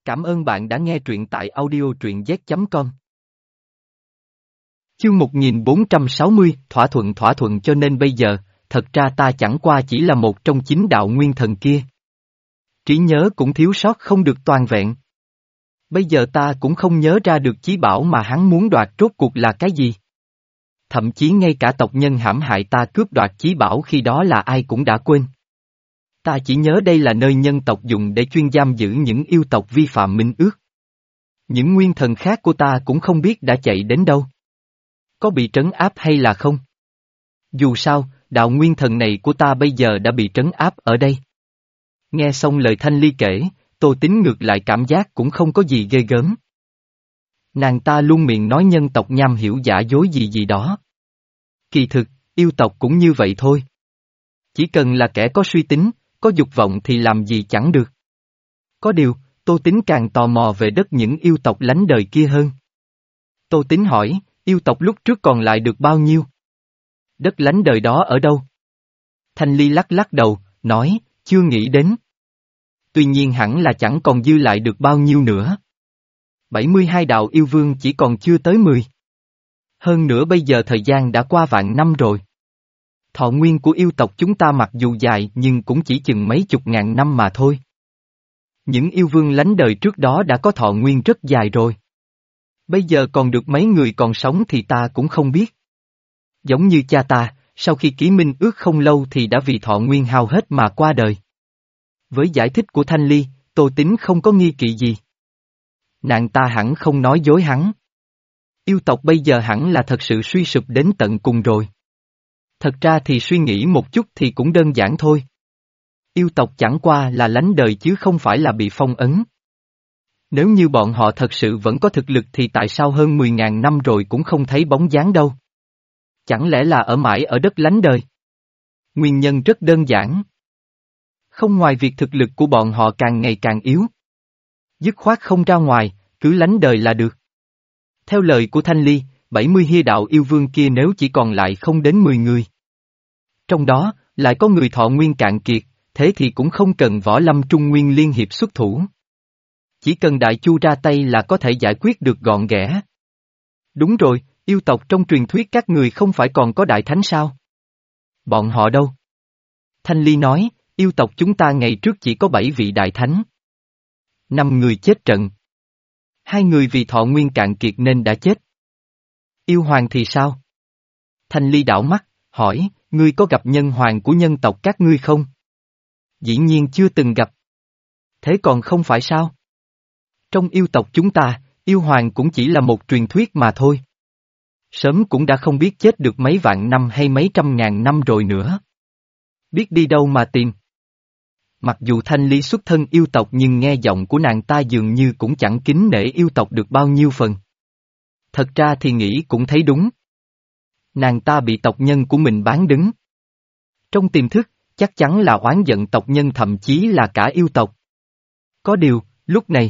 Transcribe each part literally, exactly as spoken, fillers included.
Cảm ơn bạn đã nghe truyện tại audio truyện z chấm com. Chương một nghìn bốn trăm sáu mươi, thỏa thuận thỏa thuận cho nên bây giờ, thật ra ta chẳng qua chỉ là một trong chín đạo nguyên thần kia. Trí nhớ cũng thiếu sót không được toàn vẹn. Bây giờ ta cũng không nhớ ra được chí bảo mà hắn muốn đoạt rốt cuộc là cái gì. Thậm chí ngay cả tộc nhân hãm hại ta cướp đoạt chí bảo khi đó là ai cũng đã quên. Ta chỉ nhớ đây là nơi nhân tộc dùng để chuyên giam giữ những yêu tộc vi phạm minh ước. Những nguyên thần khác của ta cũng không biết đã chạy đến đâu. Có bị trấn áp hay là không? Dù sao, đạo nguyên thần này của ta bây giờ đã bị trấn áp ở đây. Nghe xong lời Thanh Ly kể, Tô Tín ngược lại cảm giác cũng không có gì ghê gớm. Nàng ta luôn miệng nói nhân tộc nham hiểu giả dối gì gì đó. Kỳ thực, yêu tộc cũng như vậy thôi. Chỉ cần là kẻ có suy tính, có dục vọng thì làm gì chẳng được. Có điều, Tô Tín càng tò mò về đất những yêu tộc lánh đời kia hơn. Tô Tín hỏi, yêu tộc lúc trước còn lại được bao nhiêu? Đất lánh đời đó ở đâu? Thanh Ly lắc lắc đầu, nói, chưa nghĩ đến. Tuy nhiên hẳn là chẳng còn dư lại được bao nhiêu nữa. bảy mươi hai đạo yêu vương chỉ còn chưa tới mười. Hơn nữa bây giờ thời gian đã qua vạn năm rồi. Thọ nguyên của yêu tộc chúng ta mặc dù dài nhưng cũng chỉ chừng mấy chục ngàn năm mà thôi. Những yêu vương lánh đời trước đó đã có thọ nguyên rất dài rồi. Bây giờ còn được mấy người còn sống thì ta cũng không biết. Giống như cha ta, sau khi ký minh ước không lâu thì đã vì thọ nguyên hao hết mà qua đời. Với giải thích của Thanh Ly, Tô Tín không có nghi kỵ gì. Nàng ta hẳn không nói dối hắn. Yêu tộc bây giờ hẳn là thật sự suy sụp đến tận cùng rồi. Thật ra thì suy nghĩ một chút thì cũng đơn giản thôi. Yêu tộc chẳng qua là lánh đời chứ không phải là bị phong ấn. Nếu như bọn họ thật sự vẫn có thực lực thì tại sao hơn mười ngàn năm rồi cũng không thấy bóng dáng đâu? Chẳng lẽ là ở mãi ở đất lánh đời? Nguyên nhân rất đơn giản. Không ngoài việc thực lực của bọn họ càng ngày càng yếu. Dứt khoát không ra ngoài, cứ lánh đời là được. Theo lời của Thanh Ly, bảy mươi hia đạo yêu vương kia nếu chỉ còn lại không đến mười người. Trong đó, lại có người thọ nguyên cạn kiệt, thế thì cũng không cần võ lâm trung nguyên liên hiệp xuất thủ. Chỉ cần Đại Chu ra tay là có thể giải quyết được gọn ghẽ. Đúng rồi, yêu tộc trong truyền thuyết các người không phải còn có đại thánh sao? Bọn họ đâu? Thanh Ly nói, yêu tộc chúng ta ngày trước chỉ có bảy vị đại thánh. Năm người chết trận. Hai người vì thọ nguyên cạn kiệt nên đã chết. Yêu hoàng thì sao? Thanh Ly đảo mắt, hỏi, ngươi có gặp nhân hoàng của nhân tộc các ngươi không? Dĩ nhiên chưa từng gặp. Thế còn không phải sao? Trong yêu tộc chúng ta, yêu hoàng cũng chỉ là một truyền thuyết mà thôi. Sớm cũng đã không biết chết được mấy vạn năm hay mấy trăm ngàn năm rồi nữa. Biết đi đâu mà tìm. Mặc dù Thanh Ly xuất thân yêu tộc nhưng nghe giọng của nàng ta dường như cũng chẳng kính nể yêu tộc được bao nhiêu phần. Thật ra thì nghĩ cũng thấy đúng. Nàng ta bị tộc nhân của mình bán đứng. Trong tiềm thức, chắc chắn là oán giận tộc nhân thậm chí là cả yêu tộc. Có điều, lúc này.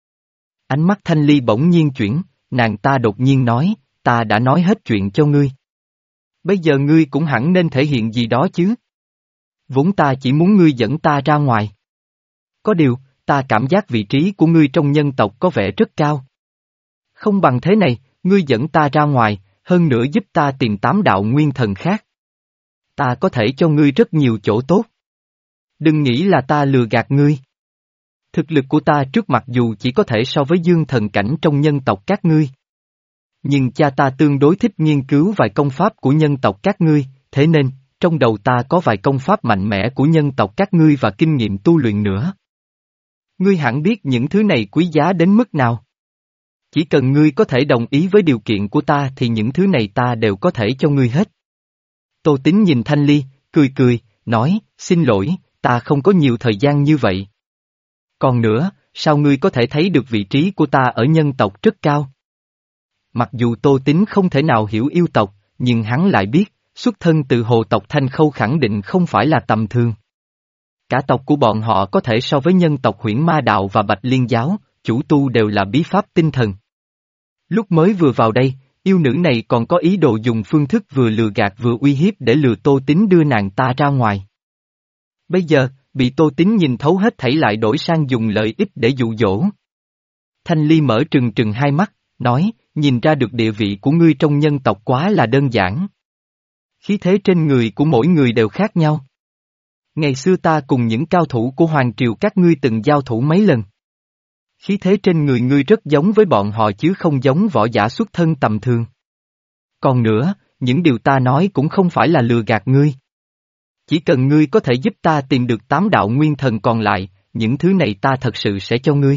Ánh mắt Thanh Ly bỗng nhiên chuyển, nàng ta đột nhiên nói, ta đã nói hết chuyện cho ngươi. Bây giờ ngươi cũng hẳn nên thể hiện gì đó chứ. Vốn ta chỉ muốn ngươi dẫn ta ra ngoài. Có điều, ta cảm giác vị trí của ngươi trong nhân tộc có vẻ rất cao. Không bằng thế này, ngươi dẫn ta ra ngoài, hơn nữa giúp ta tìm tám đạo nguyên thần khác. Ta có thể cho ngươi rất nhiều chỗ tốt. Đừng nghĩ là ta lừa gạt ngươi. Thực lực của ta trước mặc dù chỉ có thể so với dương thần cảnh trong nhân tộc các ngươi. Nhưng cha ta tương đối thích nghiên cứu vài công pháp của nhân tộc các ngươi, thế nên, trong đầu ta có vài công pháp mạnh mẽ của nhân tộc các ngươi và kinh nghiệm tu luyện nữa. Ngươi hẳn biết những thứ này quý giá đến mức nào. Chỉ cần ngươi có thể đồng ý với điều kiện của ta thì những thứ này ta đều có thể cho ngươi hết. Tô Tín nhìn Thanh Ly, cười cười, nói, xin lỗi, ta không có nhiều thời gian như vậy. Còn nữa, sao ngươi có thể thấy được vị trí của ta ở nhân tộc rất cao? Mặc dù Tô Tín không thể nào hiểu yêu tộc, nhưng hắn lại biết, xuất thân từ hồ tộc Thanh Khâu khẳng định không phải là tầm thường. Cả tộc của bọn họ có thể so với nhân tộc Huyễn Ma Đạo và Bạch Liên Giáo, chủ tu đều là bí pháp tinh thần. Lúc mới vừa vào đây, yêu nữ này còn có ý đồ dùng phương thức vừa lừa gạt vừa uy hiếp để lừa Tô Tín đưa nàng ta ra ngoài. Bây giờ, bị Tô Tín nhìn thấu hết thảy lại đổi sang dùng lợi ích để dụ dỗ. Thanh Ly mở trừng trừng hai mắt, nói, nhìn ra được địa vị của ngươi trong nhân tộc quá là đơn giản. Khí thế trên người của mỗi người đều khác nhau. Ngày xưa ta cùng những cao thủ của Hoàng Triều các ngươi từng giao thủ mấy lần. Khí thế trên người ngươi rất giống với bọn họ chứ không giống võ giả xuất thân tầm thường. Còn nữa, những điều ta nói cũng không phải là lừa gạt ngươi. Chỉ cần ngươi có thể giúp ta tìm được tám đạo nguyên thần còn lại, những thứ này ta thật sự sẽ cho ngươi.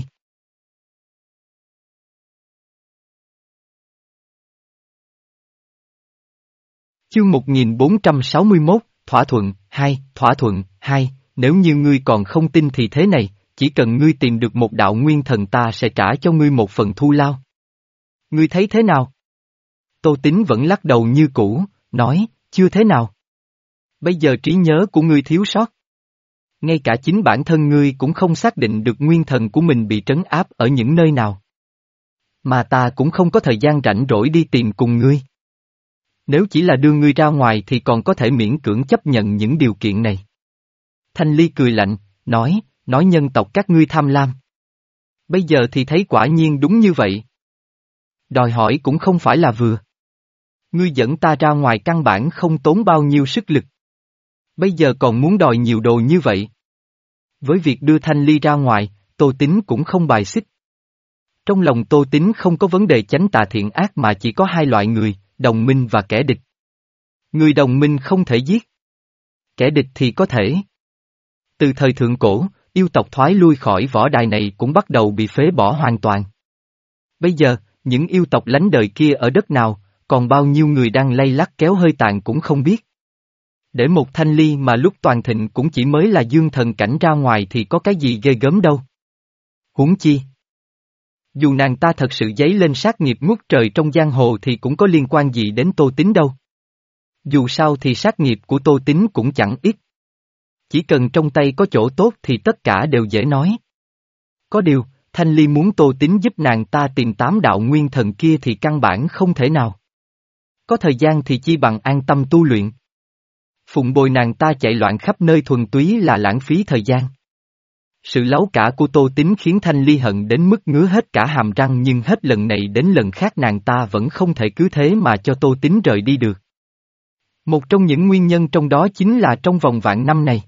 Chương một nghìn bốn trăm sáu mươi mốt, thỏa thuận, hai, thỏa thuận, hai, nếu như ngươi còn không tin thì thế này, chỉ cần ngươi tìm được một đạo nguyên thần ta sẽ trả cho ngươi một phần thù lao. Ngươi thấy thế nào? Tô Tín vẫn lắc đầu như cũ, nói, chưa thế nào. Bây giờ trí nhớ của ngươi thiếu sót. Ngay cả chính bản thân ngươi cũng không xác định được nguyên thần của mình bị trấn áp ở những nơi nào. Mà ta cũng không có thời gian rảnh rỗi đi tìm cùng ngươi. Nếu chỉ là đưa ngươi ra ngoài thì còn có thể miễn cưỡng chấp nhận những điều kiện này. Thanh Ly cười lạnh, nói, nói nhân tộc các ngươi tham lam. Bây giờ thì thấy quả nhiên đúng như vậy. Đòi hỏi cũng không phải là vừa. Ngươi dẫn ta ra ngoài căn bản không tốn bao nhiêu sức lực. Bây giờ còn muốn đòi nhiều đồ như vậy. Với việc đưa Thanh Ly ra ngoài, Tô Tín cũng không bài xích. Trong lòng Tô Tín không có vấn đề chánh tà thiện ác mà chỉ có hai loại người, đồng minh và kẻ địch. Người đồng minh không thể giết. Kẻ địch thì có thể. Từ thời thượng cổ, yêu tộc thoái lui khỏi võ đài này cũng bắt đầu bị phế bỏ hoàn toàn. Bây giờ, những yêu tộc lánh đời kia ở đất nào, còn bao nhiêu người đang lay lắt kéo hơi tàn cũng không biết. Để một Thanh Ly mà lúc toàn thịnh cũng chỉ mới là dương thần cảnh ra ngoài thì có cái gì ghê gớm đâu. Huống chi. Dù nàng ta thật sự dấy lên sát nghiệp ngút trời trong giang hồ thì cũng có liên quan gì đến Tô Tín đâu. Dù sao thì sát nghiệp của Tô Tín cũng chẳng ít. Chỉ cần trong tay có chỗ tốt thì tất cả đều dễ nói. Có điều, Thanh Ly muốn Tô Tín giúp nàng ta tìm tám đạo nguyên thần kia thì căn bản không thể nào. Có thời gian thì chi bằng an tâm tu luyện. Phụng bồi nàng ta chạy loạn khắp nơi thuần túy là lãng phí thời gian. Sự láu cả của Tô Tín khiến Thanh Ly hận đến mức ngứa hết cả hàm răng nhưng hết lần này đến lần khác nàng ta vẫn không thể cứ thế mà cho Tô Tín rời đi được. Một trong những nguyên nhân trong đó chính là trong vòng vạn năm này.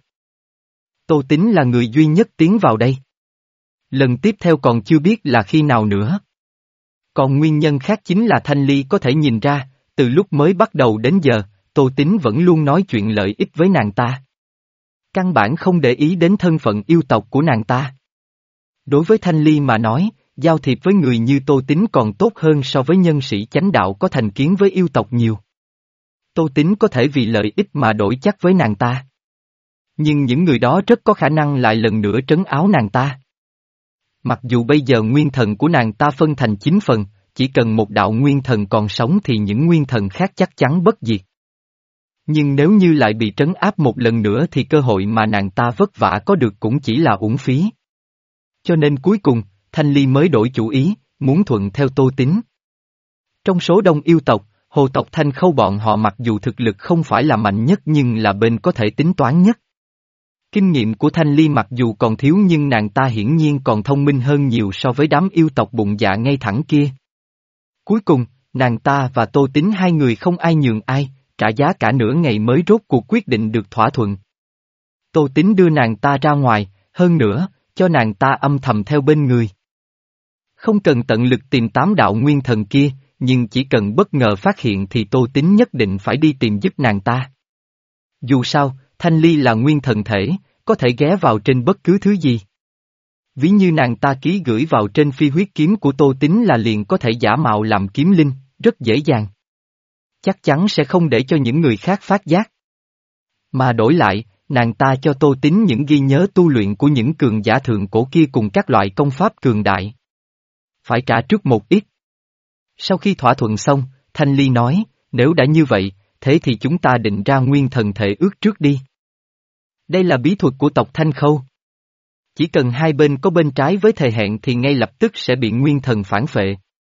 Tô Tín là người duy nhất tiến vào đây. Lần tiếp theo còn chưa biết là khi nào nữa. Còn nguyên nhân khác chính là Thanh Ly có thể nhìn ra, từ lúc mới bắt đầu đến giờ, Tô Tín vẫn luôn nói chuyện lợi ích với nàng ta. Căn bản không để ý đến thân phận yêu tộc của nàng ta. Đối với Thanh Ly mà nói, giao thiệp với người như Tô Tín còn tốt hơn so với nhân sĩ chánh đạo có thành kiến với yêu tộc nhiều. Tô Tín có thể vì lợi ích mà đổi chắc với nàng ta. Nhưng những người đó rất có khả năng lại lần nữa trấn áo nàng ta. Mặc dù bây giờ nguyên thần của nàng ta phân thành chín phần, chỉ cần một đạo nguyên thần còn sống thì những nguyên thần khác chắc chắn bất diệt. Nhưng nếu như lại bị trấn áp một lần nữa thì cơ hội mà nàng ta vất vả có được cũng chỉ là uổng phí. Cho nên cuối cùng, Thanh Ly mới đổi chủ ý, muốn thuận theo Tô Tín. Trong số đông yêu tộc, hồ tộc Thanh Khâu bọn họ mặc dù thực lực không phải là mạnh nhất nhưng là bên có thể tính toán nhất. Kinh nghiệm của Thanh Ly mặc dù còn thiếu nhưng nàng ta hiển nhiên còn thông minh hơn nhiều so với đám yêu tộc bụng dạ ngay thẳng kia. Cuối cùng, nàng ta và Tô Tín hai người không ai nhường ai, trả giá cả nửa ngày mới rốt cuộc quyết định được thỏa thuận. Tô Tín đưa nàng ta ra ngoài, hơn nữa, cho nàng ta âm thầm theo bên người. Không cần tận lực tìm tám đạo nguyên thần kia, nhưng chỉ cần bất ngờ phát hiện thì Tô Tín nhất định phải đi tìm giúp nàng ta. Dù sao, Thanh Ly là nguyên thần thể, có thể ghé vào trên bất cứ thứ gì. Ví như nàng ta ký gửi vào trên phi huyết kiếm của Tô Tín là liền có thể giả mạo làm kiếm linh, rất dễ dàng. Chắc chắn sẽ không để cho những người khác phát giác. Mà đổi lại, nàng ta cho Tô Tín những ghi nhớ tu luyện của những cường giả thượng cổ kia cùng các loại công pháp cường đại. Phải trả trước một ít. Sau khi thỏa thuận xong, Thanh Ly nói, nếu đã như vậy, thế thì chúng ta định ra nguyên thần thể ước trước đi. Đây là bí thuật của tộc Thanh Khâu. Chỉ cần hai bên có bên trái với thời hẹn thì ngay lập tức sẽ bị nguyên thần phản phệ.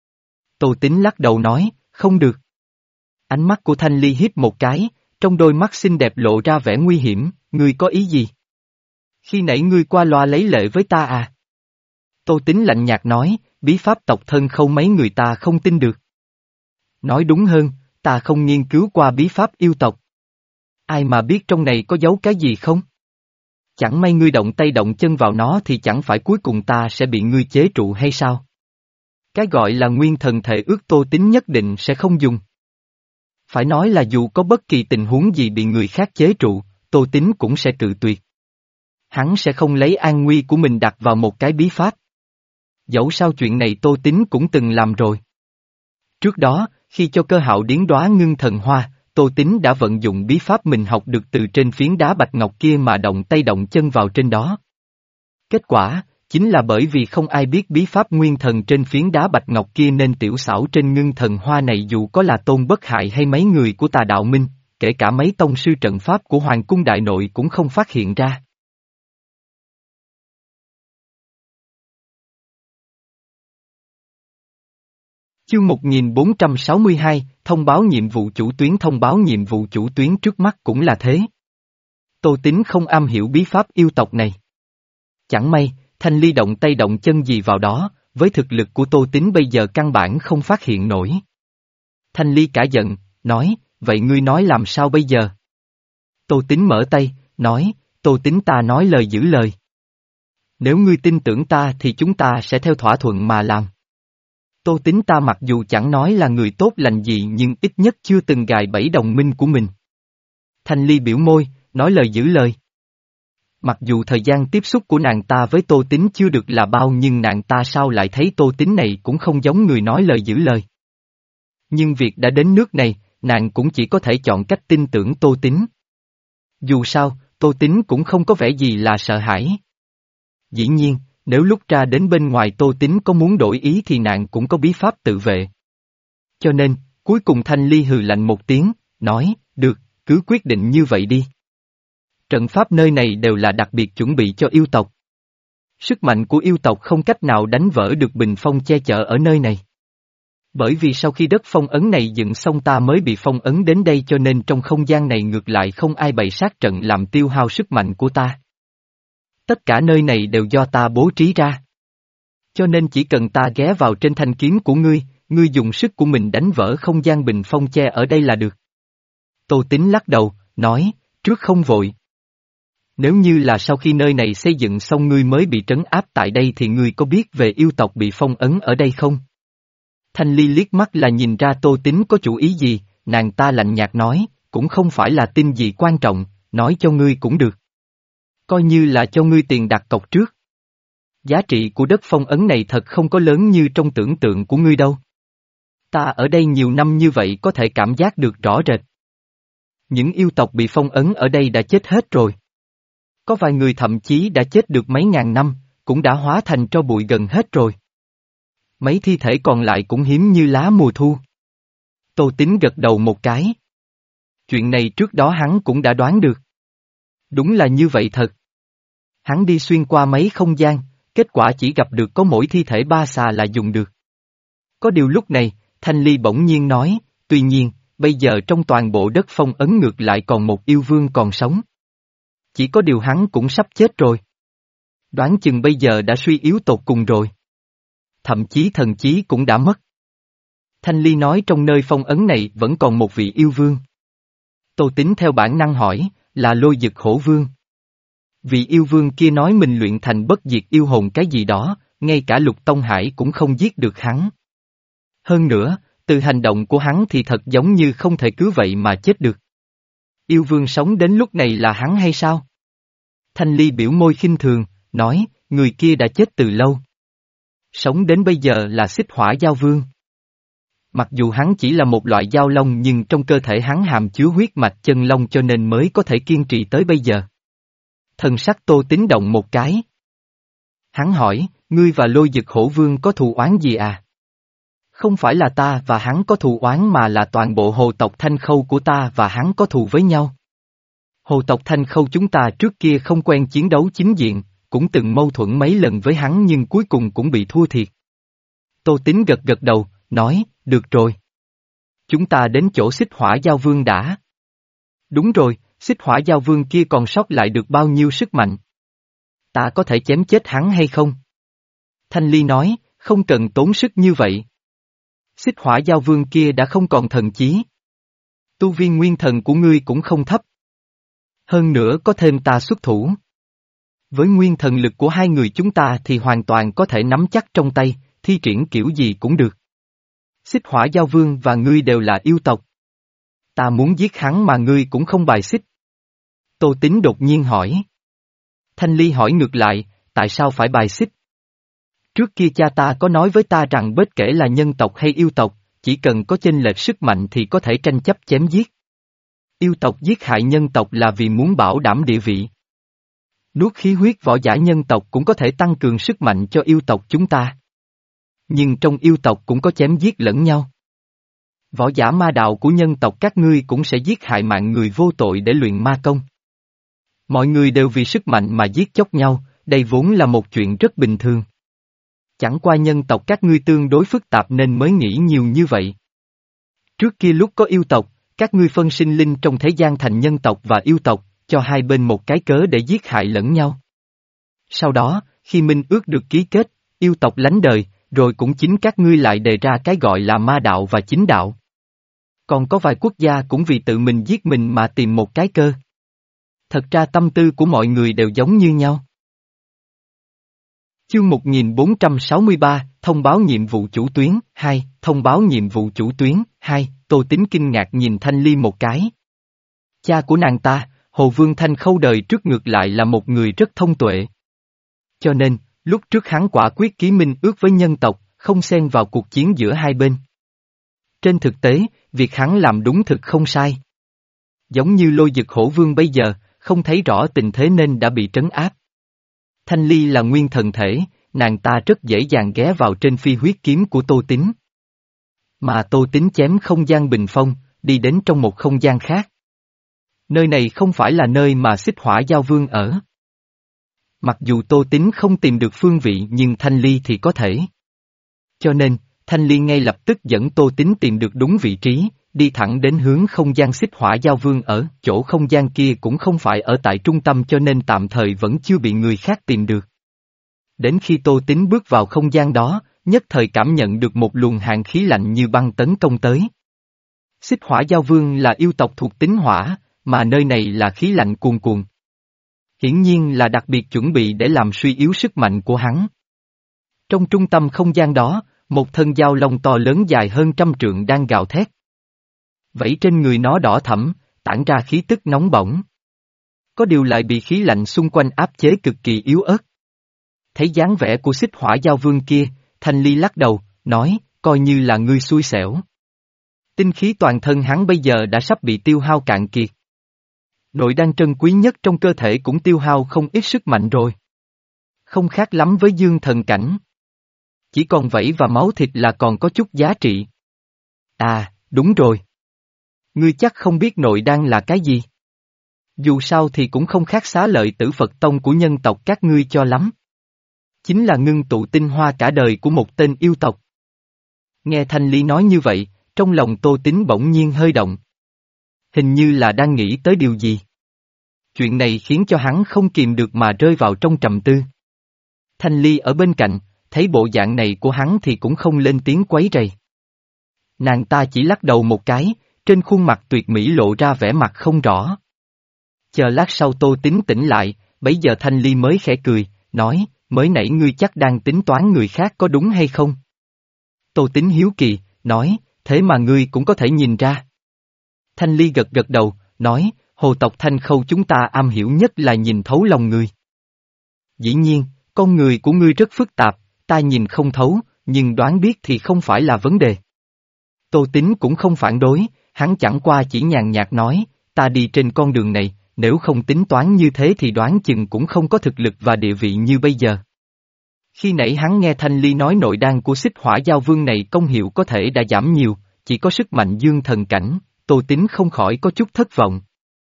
Tô Tín lắc đầu nói, không được. Ánh mắt của Thanh Ly hít một cái, trong đôi mắt xinh đẹp lộ ra vẻ nguy hiểm, ngươi có ý gì? Khi nãy ngươi qua loa lấy lệ với ta à? Tô Tín lạnh nhạt nói, bí pháp tộc thân Khâu mấy người ta không tin được. Nói đúng hơn, ta không nghiên cứu qua bí pháp yêu tộc. Ai mà biết trong này có giấu cái gì không? Chẳng may ngươi động tay động chân vào nó thì chẳng phải cuối cùng ta sẽ bị ngươi chế trụ hay sao? Cái gọi là nguyên thần thể ước Tô Tín nhất định sẽ không dùng. Phải nói là dù có bất kỳ tình huống gì bị người khác chế trụ, Tô Tín cũng sẽ cự tuyệt. Hắn sẽ không lấy an nguy của mình đặt vào một cái bí pháp. Dẫu sao chuyện này Tô Tín cũng từng làm rồi. Trước đó, khi cho Cơ Hạo điến đóa ngưng thần hoa, Tô Tín đã vận dụng bí pháp mình học được từ trên phiến đá bạch ngọc kia mà động tay động chân vào trên đó. Kết quả, chính là bởi vì không ai biết bí pháp nguyên thần trên phiến đá bạch ngọc kia nên tiểu xảo trên ngưng thần hoa này dù có là Tôn Bất Hại hay mấy người của Tà Đạo Minh, kể cả mấy tông sư trận pháp của Hoàng cung đại nội cũng không phát hiện ra. Chương một nghìn bốn trăm sáu mươi hai, thông báo nhiệm vụ chủ tuyến. Thông báo nhiệm vụ chủ tuyến trước mắt cũng là thế. Tô Tín không am hiểu bí pháp yêu tộc này. Chẳng may, Thanh Ly động tay động chân gì vào đó, với thực lực của Tô Tín bây giờ căn bản không phát hiện nổi. Thanh Ly cả giận, nói, vậy ngươi nói làm sao bây giờ? Tô Tín mở tay, nói, Tô Tín ta nói lời giữ lời. Nếu ngươi tin tưởng ta thì chúng ta sẽ theo thỏa thuận mà làm. Tô Tín ta mặc dù chẳng nói là người tốt lành gì nhưng ít nhất chưa từng gài bẫy đồng minh của mình. Thanh Ly biểu môi, nói lời giữ lời. Mặc dù thời gian tiếp xúc của nàng ta với Tô Tín chưa được là bao nhưng nàng ta sao lại thấy Tô Tín này cũng không giống người nói lời giữ lời. Nhưng việc đã đến nước này, nàng cũng chỉ có thể chọn cách tin tưởng Tô Tín. Dù sao, Tô Tín cũng không có vẻ gì là sợ hãi. Dĩ nhiên, nếu lúc ra đến bên ngoài Tô Tín có muốn đổi ý thì nàng cũng có bí pháp tự vệ. Cho nên, cuối cùng Thanh Ly hừ lạnh một tiếng, nói, được, cứ quyết định như vậy đi. Trận pháp nơi này đều là đặc biệt chuẩn bị cho yêu tộc. Sức mạnh của yêu tộc không cách nào đánh vỡ được bình phong che chở ở nơi này. Bởi vì sau khi đất phong ấn này dựng xong ta mới bị phong ấn đến đây cho nên trong không gian này ngược lại không ai bày sát trận làm tiêu hao sức mạnh của ta. Tất cả nơi này đều do ta bố trí ra. Cho nên chỉ cần ta ghé vào trên thanh kiếm của ngươi, ngươi dùng sức của mình đánh vỡ không gian bình phong che ở đây là được. Tô Tín lắc đầu, nói, trước không vội. Nếu như là sau khi nơi này xây dựng xong ngươi mới bị trấn áp tại đây thì ngươi có biết về yêu tộc bị phong ấn ở đây không? Thanh Ly liếc mắt là nhìn ra Tô Tín có chủ ý gì, nàng ta lạnh nhạt nói, cũng không phải là tin gì quan trọng, nói cho ngươi cũng được. Coi như là cho ngươi tiền đặt cọc trước. Giá trị của đất phong ấn này thật không có lớn như trong tưởng tượng của ngươi đâu. Ta ở đây nhiều năm như vậy có thể cảm giác được rõ rệt. Những yêu tộc bị phong ấn ở đây đã chết hết rồi. Có vài người thậm chí đã chết được mấy ngàn năm, cũng đã hóa thành tro bụi gần hết rồi. Mấy thi thể còn lại cũng hiếm như lá mùa thu. Tô Tín gật đầu một cái. Chuyện này trước đó hắn cũng đã đoán được. Đúng là như vậy thật. Hắn đi xuyên qua mấy không gian, kết quả chỉ gặp được có mỗi thi thể ba xà là dùng được. Có điều lúc này, Thanh Ly bỗng nhiên nói, tuy nhiên, bây giờ trong toàn bộ đất phong ấn ngược lại còn một yêu vương còn sống. Chỉ có điều hắn cũng sắp chết rồi. Đoán chừng bây giờ đã suy yếu tột cùng rồi. Thậm chí thần chí cũng đã mất. Thanh Ly nói trong nơi phong ấn này vẫn còn một vị yêu vương. Tô Tín theo bản năng hỏi, là Lôi Dực Hổ Vương. Vị yêu vương kia nói mình luyện thành bất diệt yêu hồn cái gì đó, ngay cả Lục Tông Hải cũng không giết được hắn. Hơn nữa, từ hành động của hắn thì thật giống như không thể cứ vậy mà chết được. Yêu vương sống đến lúc này là hắn hay sao? Thanh Ly biểu môi khinh thường, nói, người kia đã chết từ lâu. Sống đến bây giờ là Xích Hỏa Giao Vương. Mặc dù hắn chỉ là một loại giao long nhưng trong cơ thể hắn hàm chứa huyết mạch chân long cho nên mới có thể kiên trì tới bây giờ. Thần sắc Tô Tín động một cái. Hắn hỏi, ngươi và Lôi Dực Hổ Vương có thù oán gì à? Không phải là ta và hắn có thù oán mà là toàn bộ hồ tộc Thanh Khâu của ta và hắn có thù với nhau. Hồ tộc Thanh Khâu chúng ta trước kia không quen chiến đấu chính diện, cũng từng mâu thuẫn mấy lần với hắn nhưng cuối cùng cũng bị thua thiệt. Tô Tín gật gật đầu, nói, được rồi. Chúng ta đến chỗ Xích Hỏa Giao Vương đã. Đúng rồi, Xích Hỏa Giao Vương kia còn sót lại được bao nhiêu sức mạnh? Ta có thể chém chết hắn hay không? Thanh Ly nói, không cần tốn sức như vậy. Xích hỏa giao vương kia đã không còn thần chí. Tu vi nguyên thần của ngươi cũng không thấp. Hơn nữa có thêm ta xuất thủ. Với nguyên thần lực của hai người chúng ta thì hoàn toàn có thể nắm chắc trong tay, thi triển kiểu gì cũng được. Xích hỏa giao vương và ngươi đều là yêu tộc. Ta muốn giết hắn mà ngươi cũng không bài xích. Tô Tín đột nhiên hỏi. Thanh Ly hỏi ngược lại, tại sao phải bài xích? Trước kia cha ta có nói với ta rằng bất kể là nhân tộc hay yêu tộc, chỉ cần có chênh lệch sức mạnh thì có thể tranh chấp chém giết. Yêu tộc giết hại nhân tộc là vì muốn bảo đảm địa vị. Nuốt khí huyết võ giả nhân tộc cũng có thể tăng cường sức mạnh cho yêu tộc chúng ta. Nhưng trong yêu tộc cũng có chém giết lẫn nhau. Võ giả ma đạo của nhân tộc các ngươi cũng sẽ giết hại mạng người vô tội để luyện ma công. Mọi người đều vì sức mạnh mà giết chóc nhau, đây vốn là một chuyện rất bình thường. Chẳng qua nhân tộc các ngươi tương đối phức tạp nên mới nghĩ nhiều như vậy. Trước kia lúc có yêu tộc, các ngươi phân sinh linh trong thế gian thành nhân tộc và yêu tộc, cho hai bên một cái cớ để giết hại lẫn nhau. Sau đó, khi minh ước được ký kết, yêu tộc lánh đời, rồi cũng chính các ngươi lại đề ra cái gọi là ma đạo và chính đạo. Còn có vài quốc gia cũng vì tự mình giết mình mà tìm một cái cơ. Thật ra tâm tư của mọi người đều giống như nhau. Chương một nghìn bốn trăm sáu mươi ba, thông báo nhiệm vụ chủ tuyến, hai, thông báo nhiệm vụ chủ tuyến, hai, Tô Tín kinh ngạc nhìn Thanh Ly một cái. Cha của nàng ta, Hồ Vương Thanh Khâu đời trước ngược lại là một người rất thông tuệ. Cho nên, lúc trước hắn quả quyết ký minh ước với nhân tộc, không xen vào cuộc chiến giữa hai bên. Trên thực tế, việc hắn làm đúng thực không sai. Giống như Lôi Dực Hổ Vương bây giờ, không thấy rõ tình thế nên đã bị trấn áp. Thanh Ly là nguyên thần thể, nàng ta rất dễ dàng ghé vào trên phi huyết kiếm của Tô Tín. Mà Tô Tín chém không gian bình phong, đi đến trong một không gian khác. Nơi này không phải là nơi mà Xích Hỏa Giao Vương ở. Mặc dù Tô Tín không tìm được phương vị nhưng Thanh Ly thì có thể. Cho nên, Thanh Ly ngay lập tức dẫn Tô Tín tìm được đúng vị trí, đi thẳng đến hướng không gian Xích Hỏa Giao Vương ở, chỗ không gian kia cũng không phải ở tại trung tâm cho nên tạm thời vẫn chưa bị người khác tìm được. Đến khi Tô Tín bước vào không gian đó, nhất thời cảm nhận được một luồng hàn khí lạnh như băng tấn công tới. Xích Hỏa Giao Vương là yêu tộc thuộc tính hỏa, mà nơi này là khí lạnh cuồn cuộn. Hiển nhiên là đặc biệt chuẩn bị để làm suy yếu sức mạnh của hắn. Trong trung tâm không gian đó, một thân dao long to lớn dài hơn trăm trượng đang gào thét. Vảy trên người nó đỏ thẫm, tản ra khí tức nóng bỏng. Có điều lại bị khí lạnh xung quanh áp chế cực kỳ yếu ớt. Thấy dáng vẻ của Xích Hỏa Giao Vương kia, Thanh Ly lắc đầu, nói, coi như là ngươi xui xẻo. Tinh khí toàn thân hắn bây giờ đã sắp bị tiêu hao cạn kiệt. Nội đan trân quý nhất trong cơ thể cũng tiêu hao không ít sức mạnh rồi. Không khác lắm với dương thần cảnh. Chỉ còn vảy và máu thịt là còn có chút giá trị. À, đúng rồi. Ngươi chắc không biết nội đan là cái gì. Dù sao thì cũng không khác xá lợi tử Phật tông của nhân tộc các ngươi cho lắm. Chính là ngưng tụ tinh hoa cả đời của một tên yêu tộc. Nghe Thanh Ly nói như vậy, trong lòng Tô Tín bỗng nhiên hơi động. Hình như là đang nghĩ tới điều gì. Chuyện này khiến cho hắn không kìm được mà rơi vào trong trầm tư. Thanh Ly ở bên cạnh, thấy bộ dạng này của hắn thì cũng không lên tiếng quấy rầy. Nàng ta chỉ lắc đầu một cái, trên khuôn mặt tuyệt mỹ lộ ra vẻ mặt không rõ. Chờ lát sau Tô Tín tỉnh lại, bấy giờ Thanh Ly mới khẽ cười, nói, mới nãy ngươi chắc đang tính toán người khác có đúng hay không? Tô Tín hiếu kỳ, nói, thế mà ngươi cũng có thể nhìn ra. Thanh Ly gật gật đầu, nói, hồ tộc Thanh Khâu chúng ta am hiểu nhất là nhìn thấu lòng người. Dĩ nhiên, con người của ngươi rất phức tạp, ta nhìn không thấu, nhưng đoán biết thì không phải là vấn đề. Tô Tín cũng không phản đối, hắn chẳng qua chỉ nhàn nhạt nói, ta đi trên con đường này, nếu không tính toán như thế thì đoán chừng cũng không có thực lực và địa vị như bây giờ. Khi nãy hắn nghe Thanh Ly nói nội đan của Xích Hỏa Giao Vương này công hiệu có thể đã giảm nhiều, chỉ có sức mạnh dương thần cảnh, Tô Tín không khỏi có chút thất vọng.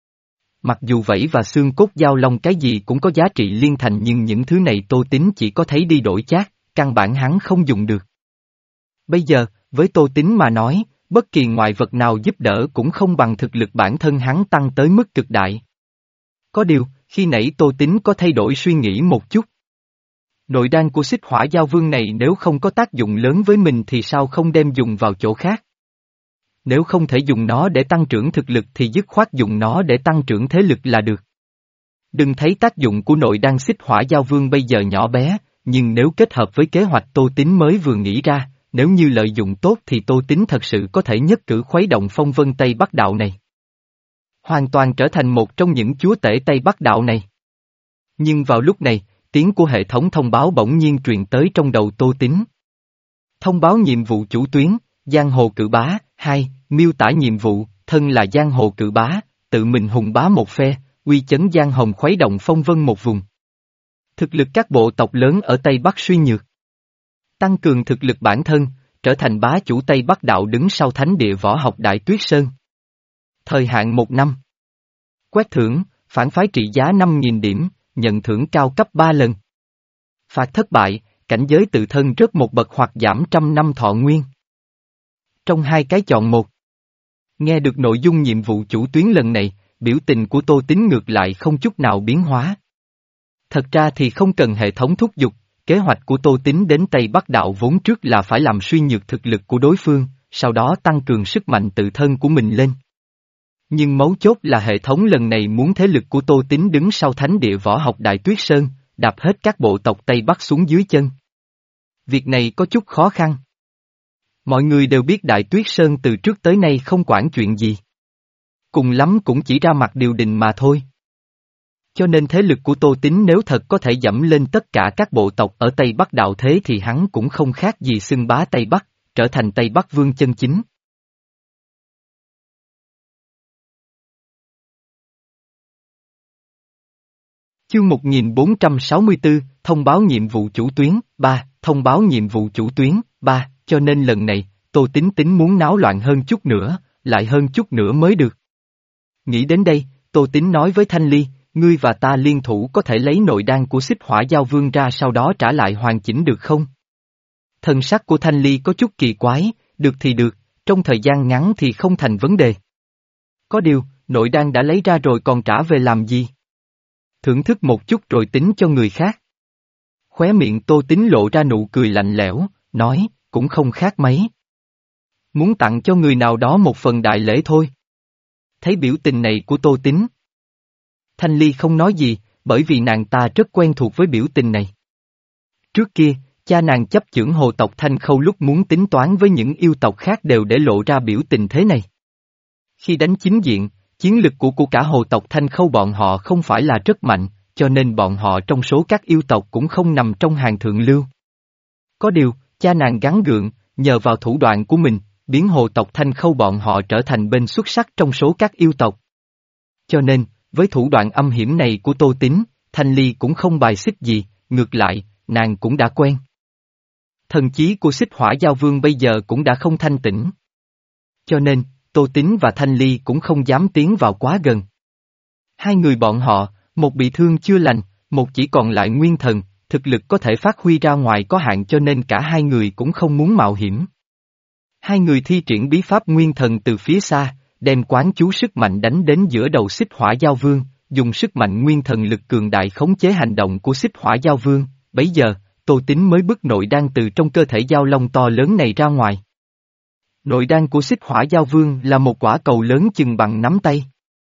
Mặc dù vảy và xương cốt giao long cái gì cũng có giá trị liên thành nhưng những thứ này Tô Tín chỉ có thấy đi đổi chác, căn bản hắn không dùng được. Bây giờ, với Tô Tín mà nói, bất kỳ ngoại vật nào giúp đỡ cũng không bằng thực lực bản thân hắn tăng tới mức cực đại. Có điều, khi nãy Tô Tín có thay đổi suy nghĩ một chút. Nội đan của xích hỏa giao vương này nếu không có tác dụng lớn với mình thì sao không đem dùng vào chỗ khác? Nếu không thể dùng nó để tăng trưởng thực lực thì dứt khoát dùng nó để tăng trưởng thế lực là được. Đừng thấy tác dụng của nội đan xích hỏa giao vương bây giờ nhỏ bé, nhưng nếu kết hợp với kế hoạch Tô Tín mới vừa nghĩ ra, nếu như lợi dụng tốt thì Tô Tín thật sự có thể nhất cử khuấy động phong vân Tây Bắc đạo này. Hoàn toàn trở thành một trong những chúa tể Tây Bắc đạo này. Nhưng vào lúc này, tiếng của hệ thống thông báo bỗng nhiên truyền tới trong đầu Tô Tín. Thông báo nhiệm vụ chủ tuyến, Giang Hồ Cự Bá, hai, miêu tả nhiệm vụ, thân là Giang Hồ Cự Bá, tự mình hùng bá một phe, uy chấn giang hồng khuấy động phong vân một vùng. Thực lực các bộ tộc lớn ở Tây Bắc suy nhược. Tăng cường thực lực bản thân, trở thành bá chủ Tây Bắc đạo đứng sau thánh địa võ học Đại Tuyết Sơn. Thời hạn một năm. Quét thưởng, phản phái trị giá năm nghìn điểm, nhận thưởng cao cấp ba lần. Phạt thất bại, cảnh giới tự thân rớt một bậc hoặc giảm trăm năm thọ nguyên. Trong hai cái chọn một. Nghe được nội dung nhiệm vụ chủ tuyến lần này, biểu tình của Tô Tín ngược lại không chút nào biến hóa. Thật ra thì không cần hệ thống thúc giục, kế hoạch của Tô Tín đến Tây Bắc đạo vốn trước là phải làm suy nhược thực lực của đối phương, sau đó tăng cường sức mạnh tự thân của mình lên. Nhưng mấu chốt là hệ thống lần này muốn thế lực của Tô Tín đứng sau thánh địa võ học Đại Tuyết Sơn, đạp hết các bộ tộc Tây Bắc xuống dưới chân. Việc này có chút khó khăn. Mọi người đều biết Đại Tuyết Sơn từ trước tới nay không quản chuyện gì. Cùng lắm cũng chỉ ra mặt điều đình mà thôi. Cho nên thế lực của Tô Tín nếu thật có thể dẫm lên tất cả các bộ tộc ở Tây Bắc đạo thế thì hắn cũng không khác gì xưng bá Tây Bắc, trở thành Tây Bắc vương chân chính. Chương một nghìn bốn trăm sáu mươi tư, thông báo nhiệm vụ chủ tuyến, ba, thông báo nhiệm vụ chủ tuyến, ba, cho nên lần này, Tô Tín tính muốn náo loạn hơn chút nữa, lại hơn chút nữa mới được. Nghĩ đến đây, Tô Tín nói với Thanh Ly, ngươi và ta liên thủ có thể lấy nội đan của xích hỏa giao vương ra sau đó trả lại hoàn chỉnh được không? Thần sắc của Thanh Ly có chút kỳ quái, được thì được, trong thời gian ngắn thì không thành vấn đề. Có điều, nội đan đã lấy ra rồi còn trả về làm gì? Thưởng thức một chút rồi tính cho người khác. Khóe miệng Tô Tín lộ ra nụ cười lạnh lẽo, nói, cũng không khác mấy. Muốn tặng cho người nào đó một phần đại lễ thôi. Thấy biểu tình này của Tô Tín. Thanh Ly không nói gì, bởi vì nàng ta rất quen thuộc với biểu tình này. Trước kia, cha nàng chấp chưởng hồ tộc Thanh Khâu lúc muốn tính toán với những yêu tộc khác đều để lộ ra biểu tình thế này. Khi đánh chính diện, chiến lực của của cả hồ tộc Thanh Khâu bọn họ không phải là rất mạnh, cho nên bọn họ trong số các yêu tộc cũng không nằm trong hàng thượng lưu. Có điều, cha nàng gắng gượng, nhờ vào thủ đoạn của mình, biến hồ tộc Thanh Khâu bọn họ trở thành bên xuất sắc trong số các yêu tộc. Cho nên, với thủ đoạn âm hiểm này của Tô Tín, Thanh Ly cũng không bài xích gì, ngược lại, nàng cũng đã quen. Thần chí của xích hỏa giao vương bây giờ cũng đã không thanh tĩnh. Cho nên, Tô Tín và Thanh Ly cũng không dám tiến vào quá gần. Hai người bọn họ, một bị thương chưa lành, một chỉ còn lại nguyên thần, thực lực có thể phát huy ra ngoài có hạn cho nên cả hai người cũng không muốn mạo hiểm. Hai người thi triển bí pháp nguyên thần từ phía xa, đem quán chú sức mạnh đánh đến giữa đầu xích hỏa giao vương, dùng sức mạnh nguyên thần lực cường đại khống chế hành động của xích hỏa giao vương, bấy giờ, Tô Tín mới bức nội đan từ trong cơ thể giao long to lớn này ra ngoài. Nội đan của xích hỏa giao vương là một quả cầu lớn chừng bằng nắm tay.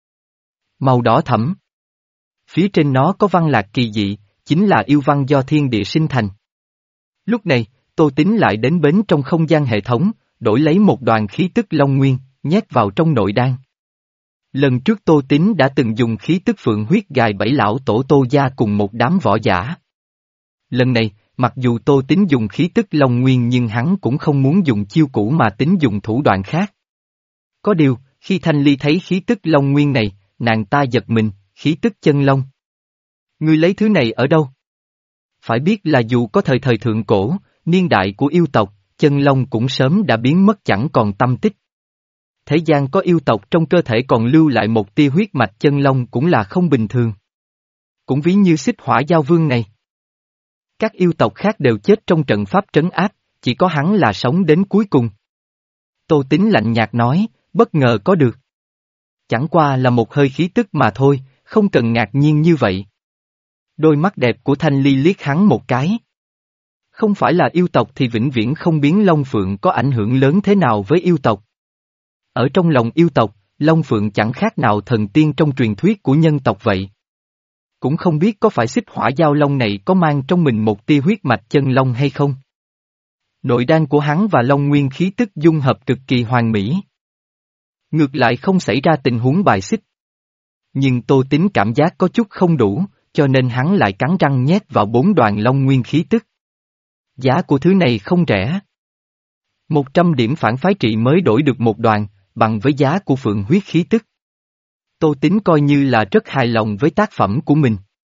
Màu đỏ thẫm. Phía trên nó có văn lạc kỳ dị, chính là yêu văn do thiên địa sinh thành. Lúc này, Tô Tín lại đến bến trong không gian hệ thống, đổi lấy một đoàn khí tức long nguyên, nhét vào trong nội đan. Lần trước Tô Tín đã từng dùng khí tức phượng huyết gài bảy lão tổ Tô gia cùng một đám võ giả. Lần này, mặc dù Tô Tín dùng khí tức long nguyên nhưng hắn cũng không muốn dùng chiêu cũ mà tính dùng thủ đoạn khác. Có điều, khi Thanh Ly thấy khí tức long nguyên này, nàng ta giật mình, khí tức chân long. Ngươi lấy thứ này ở đâu? Phải biết là dù có thời thời thượng cổ, niên đại của yêu tộc, chân long cũng sớm đã biến mất chẳng còn tâm tích. Thế gian có yêu tộc trong cơ thể còn lưu lại một tia huyết mạch chân long cũng là không bình thường. Cũng ví như xích hỏa giao vương này. Các yêu tộc khác đều chết trong trận pháp trấn áp, chỉ có hắn là sống đến cuối cùng. Tô Tín lạnh nhạt nói, bất ngờ có được. Chẳng qua là một hơi khí tức mà thôi, không cần ngạc nhiên như vậy. Đôi mắt đẹp của Thanh Ly liếc hắn một cái. Không phải là yêu tộc thì vĩnh viễn không biến Long Phượng có ảnh hưởng lớn thế nào với yêu tộc. Ở trong lòng yêu tộc, Long Phượng chẳng khác nào thần tiên trong truyền thuyết của nhân tộc vậy. Cũng không biết có phải xích hỏa giao long này có mang trong mình một tia huyết mạch chân long hay không. Nội đan của hắn và long nguyên khí tức dung hợp cực kỳ hoàn mỹ. Ngược lại không xảy ra tình huống bài xích. Nhưng Tô Tín cảm giác có chút không đủ, cho nên hắn lại cắn răng nhét vào bốn đoàn long nguyên khí tức. Giá của thứ này không rẻ. Một trăm điểm phản phái trị mới đổi được một đoàn, bằng với giá của phượng huyết khí tức. Tô Tín coi như là rất hài lòng với tác phẩm của mình.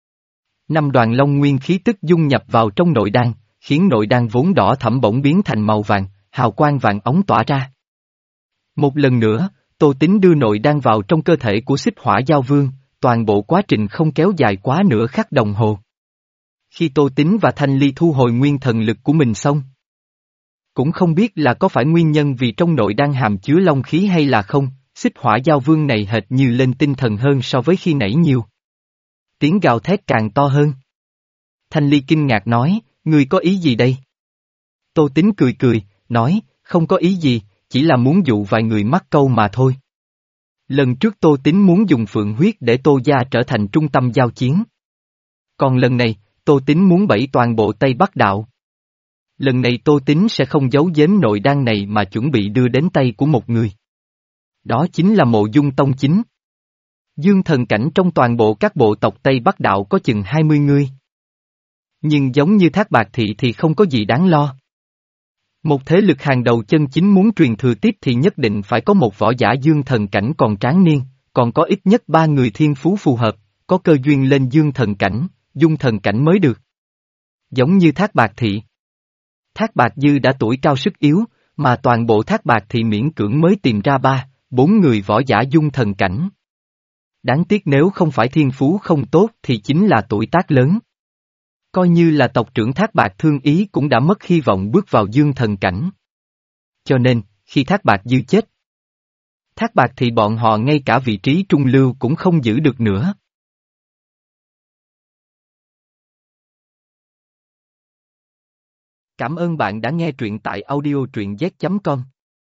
Năm đoàn long nguyên khí tức dung nhập vào trong nội đan, khiến nội đan vốn đỏ thẫm bỗng biến thành màu vàng, hào quang vàng óng tỏa ra. Một lần nữa, Tô Tín đưa nội đan vào trong cơ thể của xích hỏa giao vương, toàn bộ quá trình không kéo dài quá nửa khắc đồng hồ. Khi Tô Tín và Thanh Ly thu hồi nguyên thần lực của mình xong, cũng không biết là có phải nguyên nhân vì trong nội đan hàm chứa long khí hay là không, xích hỏa giao vương này hệt như lên tinh thần hơn so với khi nãy nhiều. Tiếng gào thét càng to hơn. Thanh Ly kinh ngạc nói, ngươi có ý gì đây? Tô Tín cười cười, nói, không có ý gì, chỉ là muốn dụ vài người mắc câu mà thôi. Lần trước Tô Tín muốn dùng phượng huyết để Tô gia trở thành trung tâm giao chiến. Còn lần này, Tô Tín muốn bẫy toàn bộ Tây Bắc Đạo. Lần này Tô Tín sẽ không giấu giếm nội đan này mà chuẩn bị đưa đến tay của một người. Đó chính là Mộ Dung Tông Chính. Dương thần cảnh trong toàn bộ các bộ tộc Tây Bắc Đạo có chừng hai mươi người. Nhưng giống như Thác Bạt Thị thì không có gì đáng lo. Một thế lực hàng đầu chân chính muốn truyền thừa tiếp thì nhất định phải có một võ giả dương thần cảnh còn tráng niên, còn có ít nhất ba người thiên phú phù hợp, có cơ duyên lên dương thần cảnh, dung thần cảnh mới được. Giống như Thác Bạt Thị. Thác Bạt Dư đã tuổi cao sức yếu, mà toàn bộ Thác Bạt Thị miễn cưỡng mới tìm ra ba, bốn người võ giả dung thần cảnh. Đáng tiếc nếu không phải thiên phú không tốt thì chính là tuổi tác lớn. Coi như là tộc trưởng Thác Bạt Thương Ý cũng đã mất hy vọng bước vào dương thần cảnh. Cho nên, khi Thác Bạt Dư chết, Thác Bạt thì bọn họ ngay cả vị trí trung lưu cũng không giữ được nữa. Cảm ơn bạn đã nghe truyện tại audio truyện z chấm com.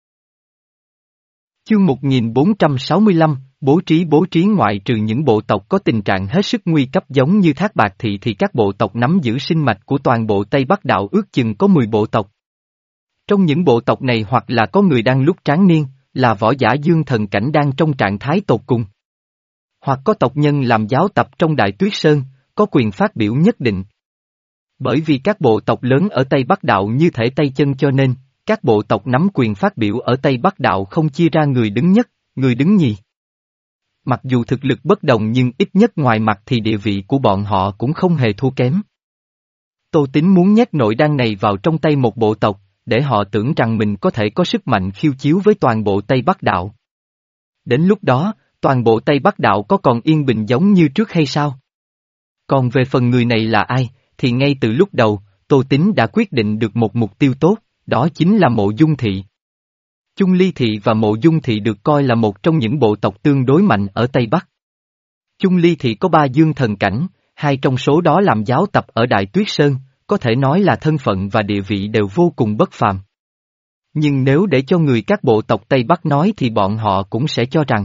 Chương một nghìn bốn trăm sáu mươi lăm, bố trí bố trí ngoại trừ những bộ tộc có tình trạng hết sức nguy cấp giống như Thác Bạt Thị thì các bộ tộc nắm giữ sinh mạch của toàn bộ Tây Bắc Đạo ước chừng có mười bộ tộc. Trong những bộ tộc này hoặc là có người đang lúc tráng niên, là võ giả dương thần cảnh đang trong trạng thái tột cùng. Hoặc có tộc nhân làm giáo tập trong Đại Tuyết Sơn, có quyền phát biểu nhất định. Bởi vì các bộ tộc lớn ở Tây Bắc Đạo như thể tay chân cho nên, các bộ tộc nắm quyền phát biểu ở Tây Bắc Đạo không chia ra người đứng nhất, người đứng nhì. Mặc dù thực lực bất đồng nhưng ít nhất ngoài mặt thì địa vị của bọn họ cũng không hề thua kém. Tô Tín muốn nhét nội đan này vào trong tay một bộ tộc, để họ tưởng rằng mình có thể có sức mạnh khiêu chiếu với toàn bộ Tây Bắc Đạo. Đến lúc đó, toàn bộ Tây Bắc Đạo có còn yên bình giống như trước hay sao? Còn về phần người này là ai, thì ngay từ lúc đầu, Tô Tín đã quyết định được một mục tiêu tốt, đó chính là Mộ Dung Thị. Chung Ly Thị và Mộ Dung Thị được coi là một trong những bộ tộc tương đối mạnh ở Tây Bắc. Chung Ly Thị có ba dương thần cảnh, hai trong số đó làm giáo tập ở Đại Tuyết Sơn, có thể nói là thân phận và địa vị đều vô cùng bất phàm. Nhưng nếu để cho người các bộ tộc Tây Bắc nói thì bọn họ cũng sẽ cho rằng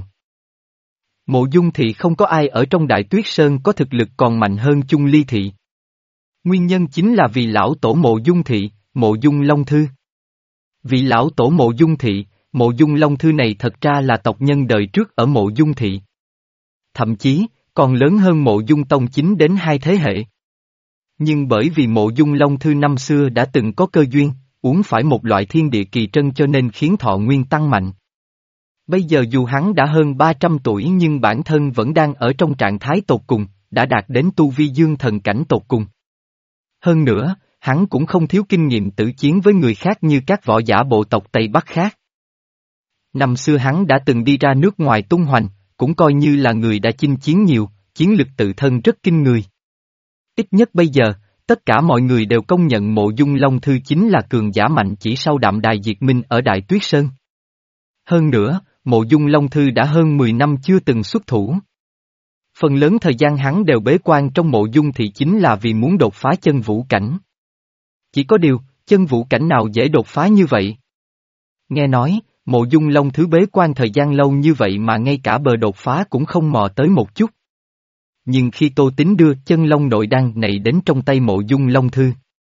Mộ Dung Thị không có ai ở trong Đại Tuyết Sơn có thực lực còn mạnh hơn Chung Ly Thị. Nguyên nhân chính là vì lão tổ Mộ Dung Thị, Mộ Dung Long Thư. Vị lão tổ Mộ Dung Thị, Mộ Dung Long Thư này thật ra là tộc nhân đời trước ở Mộ Dung Thị. Thậm chí, còn lớn hơn Mộ Dung Tông Chính đến hai thế hệ. Nhưng bởi vì Mộ Dung Long Thư năm xưa đã từng có cơ duyên, uống phải một loại thiên địa kỳ trân cho nên khiến thọ nguyên tăng mạnh. Bây giờ dù hắn đã hơn ba trăm tuổi nhưng bản thân vẫn đang ở trong trạng thái tột cùng, đã đạt đến tu vi dương thần cảnh tột cùng. Hơn nữa, hắn cũng không thiếu kinh nghiệm tử chiến với người khác như các võ giả bộ tộc Tây Bắc khác. Năm xưa hắn đã từng đi ra nước ngoài tung hoành, cũng coi như là người đã chinh chiến nhiều, chiến lực tự thân rất kinh người. Ít nhất bây giờ, tất cả mọi người đều công nhận Mộ Dung Long Thư chính là cường giả mạnh chỉ sau Đạm Đài Diệt Minh ở Đại Tuyết Sơn. Hơn nữa, Mộ Dung Long Thư đã hơn mười năm chưa từng xuất thủ. Phần lớn thời gian hắn đều bế quan trong Mộ Dung Thị chính là vì muốn đột phá chân vũ cảnh. Chỉ có điều, chân vũ cảnh nào dễ đột phá như vậy? Nghe nói, Mộ Dung Long Thứ bế quan thời gian lâu như vậy mà ngay cả bờ đột phá cũng không mò tới một chút. Nhưng khi Tô Tín đưa chân long nội đan này đến trong tay Mộ Dung Long Thư,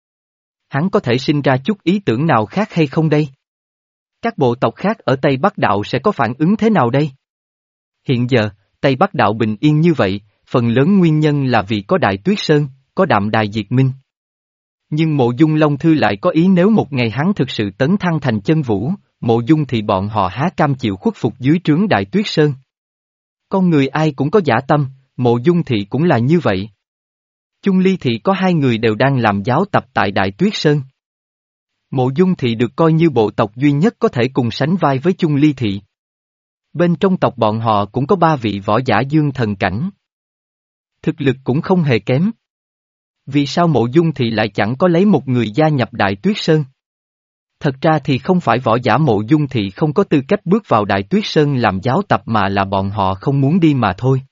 hắn có thể sinh ra chút ý tưởng nào khác hay không đây? Các bộ tộc khác ở Tây Bắc Đạo sẽ có phản ứng thế nào đây? Hiện giờ, Tây Bắc Đạo bình yên như vậy, phần lớn nguyên nhân là vì có Đại Tuyết Sơn, có Đạm Đài Diệt Minh. Nhưng Mộ Dung Long Thư lại có ý nếu một ngày hắn thực sự tấn thăng thành chân vũ, Mộ Dung thì bọn họ há cam chịu khuất phục dưới trướng Đại Tuyết Sơn. Con người ai cũng có dã tâm, Mộ Dung thị cũng là như vậy. Chung Ly thị có hai người đều đang làm giáo tập tại Đại Tuyết Sơn. Mộ Dung thị được coi như bộ tộc duy nhất có thể cùng sánh vai với Chung Ly thị. Bên trong tộc bọn họ cũng có ba vị võ giả dương thần cảnh. Thực lực cũng không hề kém. Vì sao Mộ Dung thị lại chẳng có lấy một người gia nhập Đại Tuyết Sơn? Thật ra thì không phải võ giả Mộ Dung thị không có tư cách bước vào Đại Tuyết Sơn làm giáo tập mà là bọn họ không muốn đi mà thôi.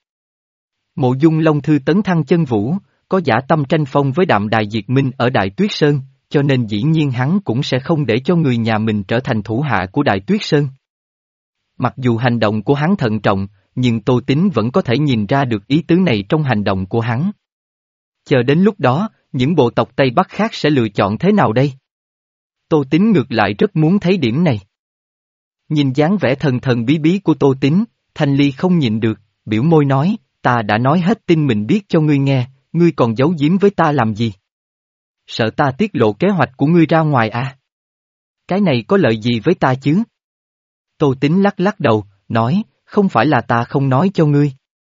Mộ Dung Long Thư tấn thăng chân vũ, có dã tâm tranh phong với Đạm Đài Diệt Minh ở Đại Tuyết Sơn, cho nên dĩ nhiên hắn cũng sẽ không để cho người nhà mình trở thành thủ hạ của Đại Tuyết Sơn. Mặc dù hành động của hắn thận trọng, nhưng Tô Tín vẫn có thể nhìn ra được ý tứ này trong hành động của hắn. Chờ đến lúc đó, những bộ tộc Tây Bắc khác sẽ lựa chọn thế nào đây? Tô Tín ngược lại rất muốn thấy điểm này. Nhìn dáng vẻ thần thần bí bí của Tô Tín, Thanh Ly không nhịn được, biểu môi nói, ta đã nói hết tin mình biết cho ngươi nghe, ngươi còn giấu giếm với ta làm gì? Sợ ta tiết lộ kế hoạch của ngươi ra ngoài à? Cái này có lợi gì với ta chứ? Tô Tín lắc lắc đầu, nói, không phải là ta không nói cho ngươi.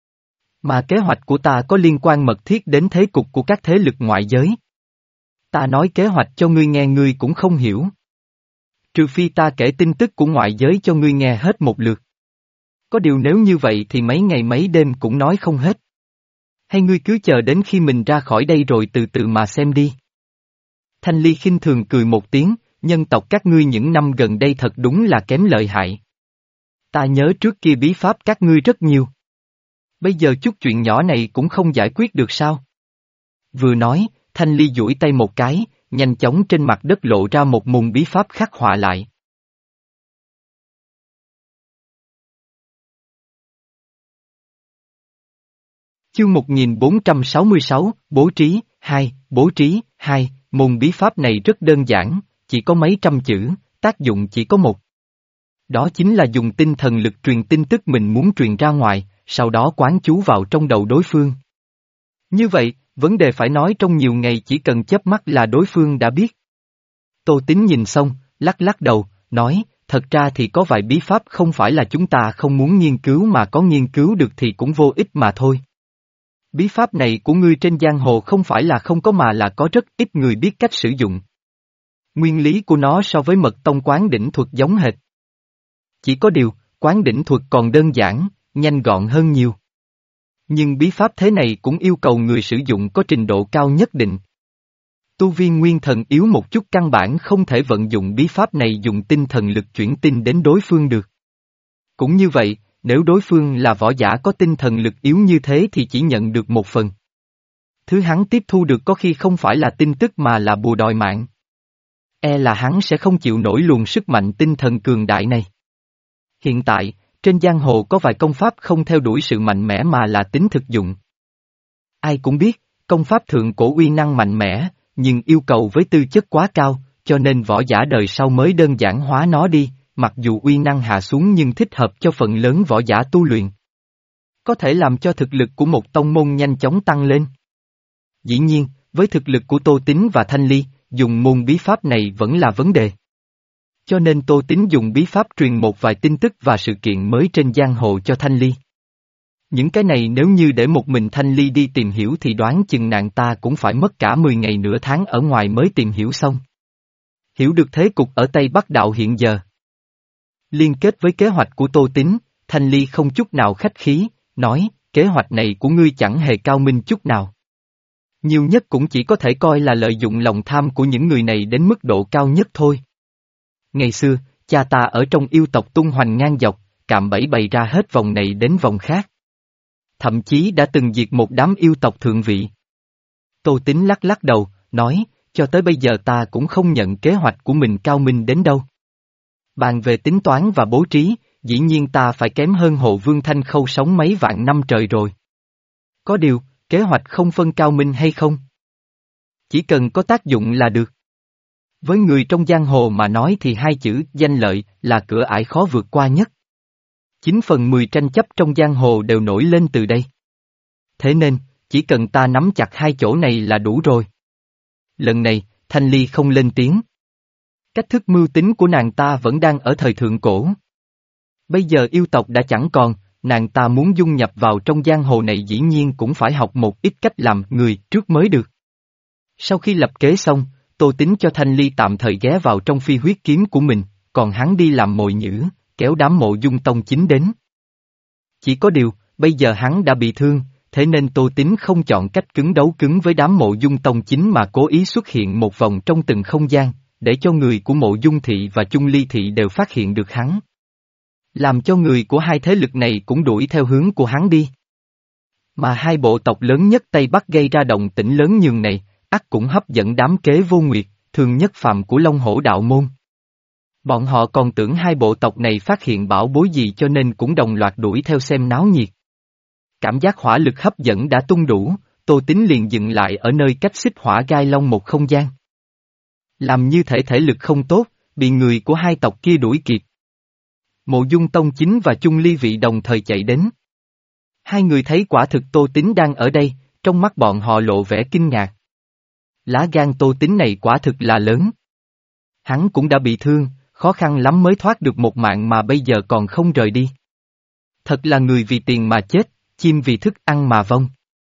Mà kế hoạch của ta có liên quan mật thiết đến thế cục của các thế lực ngoại giới. Ta nói kế hoạch cho ngươi nghe ngươi cũng không hiểu. Trừ phi ta kể tin tức của ngoại giới cho ngươi nghe hết một lượt. Có điều nếu như vậy thì mấy ngày mấy đêm cũng nói không hết. Hay ngươi cứ chờ đến khi mình ra khỏi đây rồi từ từ mà xem đi. Thanh Ly khinh thường cười một tiếng, nhân tộc các ngươi những năm gần đây thật đúng là kém lợi hại. Ta nhớ trước kia bí pháp các ngươi rất nhiều. Bây giờ chút chuyện nhỏ này cũng không giải quyết được sao? Vừa nói, Thanh Ly duỗi tay một cái, nhanh chóng trên mặt đất lộ ra một môn bí pháp khắc họa lại. Chương một nghìn bốn trăm sáu mươi sáu, Bố trí, hai, Bố trí, hai, môn bí pháp này rất đơn giản, chỉ có mấy trăm chữ, tác dụng chỉ có một. Đó chính là dùng tinh thần lực truyền tin tức mình muốn truyền ra ngoài, sau đó quán chú vào trong đầu đối phương. Như vậy, vấn đề phải nói trong nhiều ngày chỉ cần chớp mắt là đối phương đã biết. Tô Tín nhìn xong, lắc lắc đầu, nói, thật ra thì có vài bí pháp không phải là chúng ta không muốn nghiên cứu mà có nghiên cứu được thì cũng vô ích mà thôi. Bí pháp này của ngươi trên giang hồ không phải là không có mà là có rất ít người biết cách sử dụng. Nguyên lý của nó so với mật tông quán đỉnh thuật giống hệt. Chỉ có điều, quán đỉnh thuật còn đơn giản, nhanh gọn hơn nhiều. Nhưng bí pháp thế này cũng yêu cầu người sử dụng có trình độ cao nhất định. Tu viên nguyên thần yếu một chút căn bản không thể vận dụng bí pháp này dùng tinh thần lực chuyển tin đến đối phương được. Cũng như vậy, nếu đối phương là võ giả có tinh thần lực yếu như thế thì chỉ nhận được một phần. Thứ hắn tiếp thu được có khi không phải là tin tức mà là bùa đòi mạng. E là hắn sẽ không chịu nổi luồng sức mạnh tinh thần cường đại này. Hiện tại, trên giang hồ có vài công pháp không theo đuổi sự mạnh mẽ mà là tính thực dụng. Ai cũng biết, công pháp thượng cổ uy năng mạnh mẽ, nhưng yêu cầu với tư chất quá cao, cho nên võ giả đời sau mới đơn giản hóa nó đi, mặc dù uy năng hạ xuống nhưng thích hợp cho phần lớn võ giả tu luyện. Có thể làm cho thực lực của một tông môn nhanh chóng tăng lên. Dĩ nhiên, với thực lực của Tô Tín và Thanh Ly, dùng môn bí pháp này vẫn là vấn đề. Cho nên Tô Tín dùng bí pháp truyền một vài tin tức và sự kiện mới trên giang hồ cho Thanh Ly. Những cái này nếu như để một mình Thanh Ly đi tìm hiểu thì đoán chừng nàng ta cũng phải mất cả mười ngày nửa tháng ở ngoài mới tìm hiểu xong. Hiểu được thế cục ở Tây Bắc Đạo hiện giờ. Liên kết với kế hoạch của Tô Tín, Thanh Ly không chút nào khách khí, nói, kế hoạch này của ngươi chẳng hề cao minh chút nào. Nhiều nhất cũng chỉ có thể coi là lợi dụng lòng tham của những người này đến mức độ cao nhất thôi. Ngày xưa, cha ta ở trong yêu tộc tung hoành ngang dọc, cạm bẫy bày ra hết vòng này đến vòng khác. Thậm chí đã từng diệt một đám yêu tộc thượng vị. Tô Tín lắc lắc đầu, nói, Cho tới bây giờ ta cũng không nhận kế hoạch của mình cao minh đến đâu. Bàn về tính toán và bố trí, dĩ nhiên ta phải kém hơn Hồ Vương Thanh Khâu sống mấy vạn năm trời rồi. Có điều, kế hoạch không phân cao minh hay không. Chỉ cần có tác dụng là được. Với người trong giang hồ mà nói thì hai chữ danh lợi là cửa ải khó vượt qua nhất. Chín phần mười tranh chấp trong giang hồ đều nổi lên từ đây. Thế nên, chỉ cần ta nắm chặt hai chỗ này là đủ rồi. Lần này, Thanh Ly không lên tiếng. Cách thức mưu tính của nàng ta vẫn đang ở thời thượng cổ. Bây giờ yêu tộc đã chẳng còn, nàng ta muốn dung nhập vào trong giang hồ này dĩ nhiên cũng phải học một ít cách làm người trước mới được. Sau khi lập kế xong, Tô Tín cho Thanh Ly tạm thời ghé vào trong phi huyết kiếm của mình, còn hắn đi làm mồi nhữ, kéo đám Mộ Dung Tông Chính đến. Chỉ có điều, bây giờ hắn đã bị thương, thế nên Tô Tín không chọn cách cứng đấu cứng với đám Mộ Dung Tông Chính mà cố ý xuất hiện một vòng trong từng không gian, để cho người của Mộ Dung Thị và Chung Ly Thị đều phát hiện được hắn. Làm cho người của hai thế lực này cũng đuổi theo hướng của hắn đi. Mà hai bộ tộc lớn nhất Tây Bắc gây ra động tĩnh lớn nhường này, ắt cũng hấp dẫn đám Kế Vô Nguyệt, Thường Nhất Phàm của Long Hổ Đạo Môn. Bọn họ còn tưởng hai bộ tộc này phát hiện bảo bối gì cho nên cũng đồng loạt đuổi theo xem náo nhiệt. Cảm giác hỏa lực hấp dẫn đã tung đủ, Tô Tín liền dừng lại ở nơi cách xích hỏa gai long một không gian. Làm như thể thể lực không tốt, bị người của hai tộc kia đuổi kịp. Mộ Dung Tông Chính và Chung Ly Vị đồng thời chạy đến. Hai người thấy quả thực Tô Tín đang ở đây, trong mắt bọn họ lộ vẻ kinh ngạc. Lá gan Tô Tín này quả thực là lớn. Hắn cũng đã bị thương, khó khăn lắm mới thoát được một mạng mà bây giờ còn không rời đi. Thật là người vì tiền mà chết, chim vì thức ăn mà vong.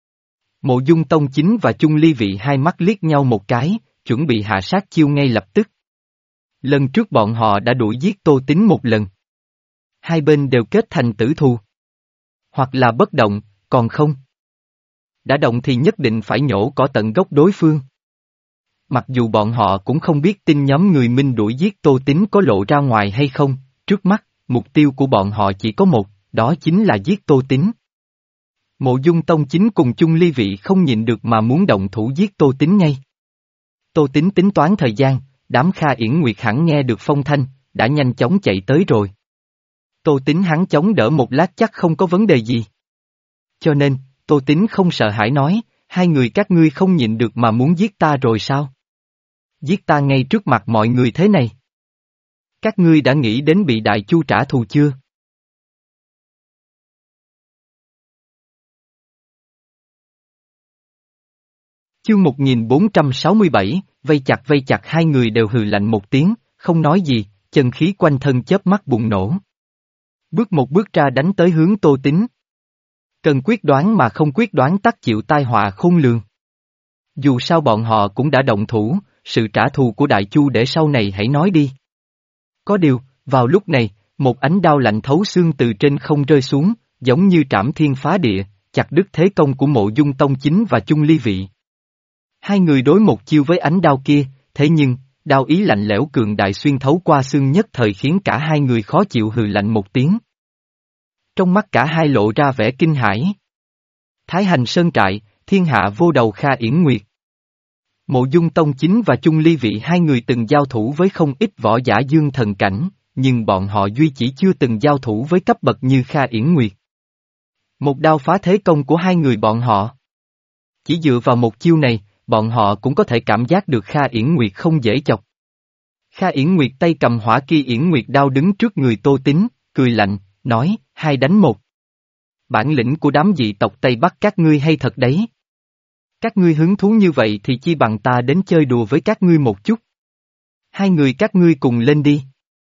Mộ Dung Tông Chính và Chung Ly Vị hai mắt liếc nhau một cái, chuẩn bị hạ sát chiêu ngay lập tức. Lần trước bọn họ đã đuổi giết Tô Tín một lần. Hai bên đều kết thành tử thù. Hoặc là bất động, còn không. Đã động thì nhất định phải nhổ cỏ tận gốc đối phương. Mặc dù bọn họ cũng không biết tin nhóm người Minh đuổi giết Tô Tín có lộ ra ngoài hay không, trước mắt, mục tiêu của bọn họ chỉ có một, đó chính là giết Tô Tín. Mộ Dung Tông Chính cùng Chung Ly Vị không nhịn được mà muốn động thủ giết Tô Tín ngay. Tô Tín tính toán thời gian, đám Kha Yển Nguyệt hẳn nghe được phong thanh, đã nhanh chóng chạy tới rồi. Tô Tín hắn chống đỡ một lát chắc không có vấn đề gì. Cho nên, Tô Tín không sợ hãi nói, hai người các ngươi không nhịn được mà muốn giết ta rồi sao? Giết ta ngay trước mặt mọi người thế này. Các ngươi đã nghĩ đến bị Đại Chu trả thù chưa? Chương một nghìn bốn trăm sáu mươi bảy, vây chặt vây chặt hai người đều hừ lạnh một tiếng, không nói gì, chân khí quanh thân chớp mắt bùng nổ. Bước một bước ra đánh tới hướng Tô Tín. Cần quyết đoán mà không quyết đoán tắc chịu tai họa khôn lường. Dù sao bọn họ cũng đã động thủ, sự trả thù của Đại Chu để sau này hãy nói đi. Có điều, vào lúc này, một ánh đao lạnh thấu xương từ trên không rơi xuống, giống như trảm thiên phá địa, chặt đứt thế công của Mộ Dung Tông Chính và Chung Ly Vị. Hai người đối một chiêu với ánh đao kia, thế nhưng, đao ý lạnh lẽo cường đại xuyên thấu qua xương nhất thời khiến cả hai người khó chịu hừ lạnh một tiếng. Trong mắt cả hai lộ ra vẻ kinh hãi. Thái Hành Sơn Trại, thiên hạ vô đầu Kha Yển Nguyệt. Mộ Dung Tông Chính và Chung Ly Vị hai người từng giao thủ với không ít võ giả dương thần cảnh, nhưng bọn họ duy chỉ chưa từng giao thủ với cấp bậc như Kha Yển Nguyệt. Một đao phá thế công của hai người bọn họ. Chỉ dựa vào một chiêu này, bọn họ cũng có thể cảm giác được Kha Yển Nguyệt không dễ chọc. Kha Yển Nguyệt tay cầm hỏa kia Yển Nguyệt đao đứng trước người Tô Tín, cười lạnh, nói, hai đánh một. Bản lĩnh của đám dị tộc Tây Bắc các ngươi hay thật đấy. Các ngươi hứng thú như vậy thì chi bằng ta đến chơi đùa với các ngươi một chút. Hai người các ngươi cùng lên đi.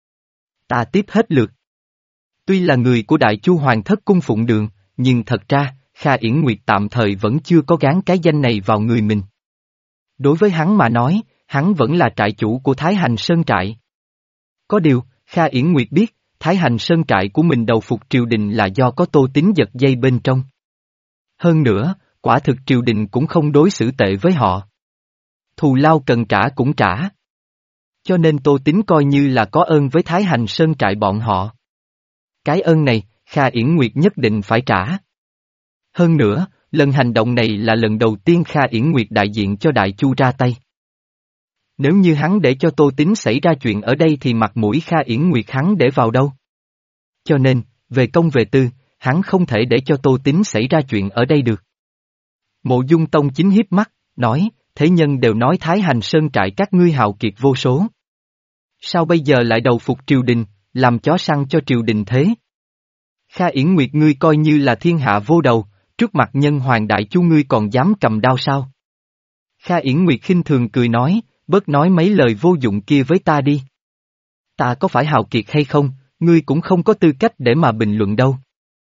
Ta tiếp hết lượt. Tuy là người của Đại Chu Hoàng thất cung phụng đường, nhưng thật ra, Kha Yển Nguyệt tạm thời vẫn chưa có gán cái danh này vào người mình. Đối với hắn mà nói, hắn vẫn là trại chủ của Thái Hành Sơn Trại. Có điều, Kha Yển Nguyệt biết, Thái Hành Sơn Trại của mình đầu phục triều đình là do có Tô Tín giật dây bên trong. Hơn nữa, quả thực triều đình cũng không đối xử tệ với họ. Thù lao cần trả cũng trả. Cho nên Tô Tín coi như là có ơn với Thái Hành Sơn Trại bọn họ. Cái ơn này, Kha Yển Nguyệt nhất định phải trả. Hơn nữa, lần hành động này là lần đầu tiên Kha Yển Nguyệt đại diện cho Đại Chu ra tay. Nếu như hắn để cho Tô Tín xảy ra chuyện ở đây thì mặt mũi Kha Yển Nguyệt hắn để vào đâu? Cho nên, về công về tư, hắn không thể để cho Tô Tín xảy ra chuyện ở đây được. Mộ Dung Tông Chính hiếp mắt, nói, thế nhân đều nói Thái Hành Sơn trại các ngươi hào kiệt vô số. Sao bây giờ lại đầu phục triều đình, làm chó săn cho triều đình thế? Kha Yển Nguyệt ngươi coi như là thiên hạ vô đầu, trước mặt nhân hoàng đại chu ngươi còn dám cầm đao sao? Kha Yển Nguyệt khinh thường cười nói, bớt nói mấy lời vô dụng kia với ta đi. Ta có phải hào kiệt hay không, ngươi cũng không có tư cách để mà bình luận đâu.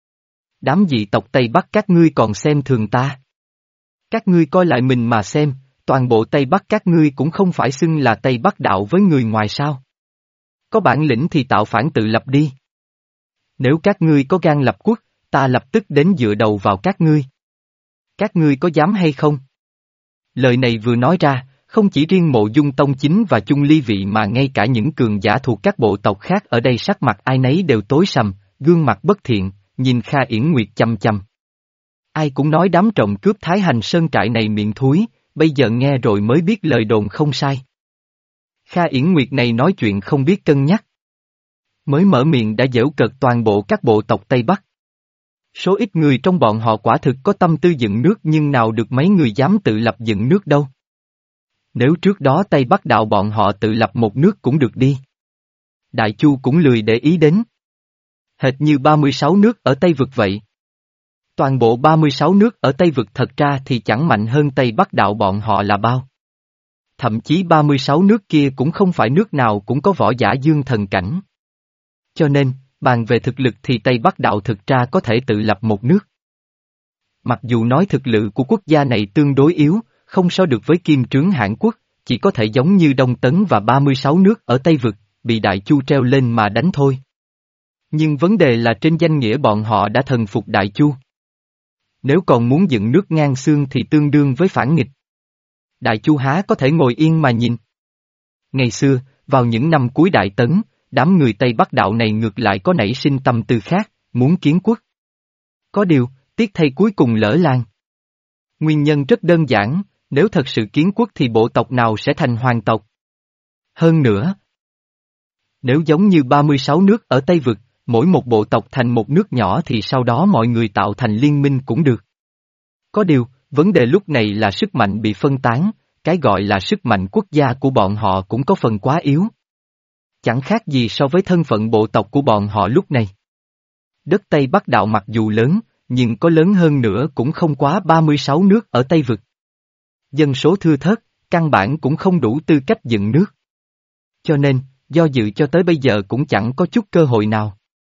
Đám dị tộc Tây Bắc các ngươi còn xem thường ta. Các ngươi coi lại mình mà xem, toàn bộ Tây Bắc các ngươi cũng không phải xưng là Tây Bắc đạo với người ngoài sao. Có bản lĩnh thì tạo phản tự lập đi. Nếu các ngươi có gan lập quốc, ta lập tức đến dựa đầu vào các ngươi. Các ngươi có dám hay không? Lời này vừa nói ra, không chỉ riêng Mộ Dung Tông Chính và Chung Ly Vị mà ngay cả những cường giả thuộc các bộ tộc khác ở đây sắc mặt ai nấy đều tối sầm, gương mặt bất thiện, nhìn Kha Yển Nguyệt chăm chăm. Ai cũng nói đám trộm cướp Thái Hành Sơn trại này miệng thúi, bây giờ nghe rồi mới biết lời đồn không sai. Kha Yển Nguyệt này nói chuyện không biết cân nhắc. Mới mở miệng đã giễu cợt toàn bộ các bộ tộc Tây Bắc. Số ít người trong bọn họ quả thực có tâm tư dựng nước nhưng nào được mấy người dám tự lập dựng nước đâu. Nếu trước đó Tây Bắc đạo bọn họ tự lập một nước cũng được đi. Đại Chu cũng lười để ý đến. Hệt như ba mươi sáu nước ở Tây Vực vậy. Toàn bộ ba mươi sáu nước ở Tây Vực thật ra thì chẳng mạnh hơn Tây Bắc đạo bọn họ là bao. Thậm chí ba mươi sáu nước kia cũng không phải nước nào cũng có võ giả dương thần cảnh. Cho nên, bàn về thực lực thì Tây Bắc đạo thực ra có thể tự lập một nước. Mặc dù nói thực lực của quốc gia này tương đối yếu, không so được với Kim Trướng Hãn Quốc, chỉ có thể giống như Đông Tấn và ba mươi sáu nước ở Tây Vực, bị Đại Chu treo lên mà đánh thôi. Nhưng vấn đề là trên danh nghĩa bọn họ đã thần phục Đại Chu. Nếu còn muốn dựng nước ngang xương thì tương đương với phản nghịch. Đại Chu há có thể ngồi yên mà nhìn. Ngày xưa, vào những năm cuối Đại Tấn, đám người Tây Bắc đạo này ngược lại có nảy sinh tâm tư khác, muốn kiến quốc. Có điều, tiếc thay cuối cùng lỡ làng. Nguyên nhân rất đơn giản, nếu thật sự kiến quốc thì bộ tộc nào sẽ thành hoàng tộc? Hơn nữa, nếu giống như ba mươi sáu nước ở Tây Vực, mỗi một bộ tộc thành một nước nhỏ thì sau đó mọi người tạo thành liên minh cũng được. Có điều, vấn đề lúc này là sức mạnh bị phân tán, cái gọi là sức mạnh quốc gia của bọn họ cũng có phần quá yếu. Chẳng khác gì so với thân phận bộ tộc của bọn họ lúc này. Đất Tây Bắc đạo mặc dù lớn, nhưng có lớn hơn nữa cũng không quá ba mươi sáu nước ở Tây Vực. Dân số thưa thớt, căn bản cũng không đủ tư cách dựng nước. Cho nên, do dự cho tới bây giờ cũng chẳng có chút cơ hội nào.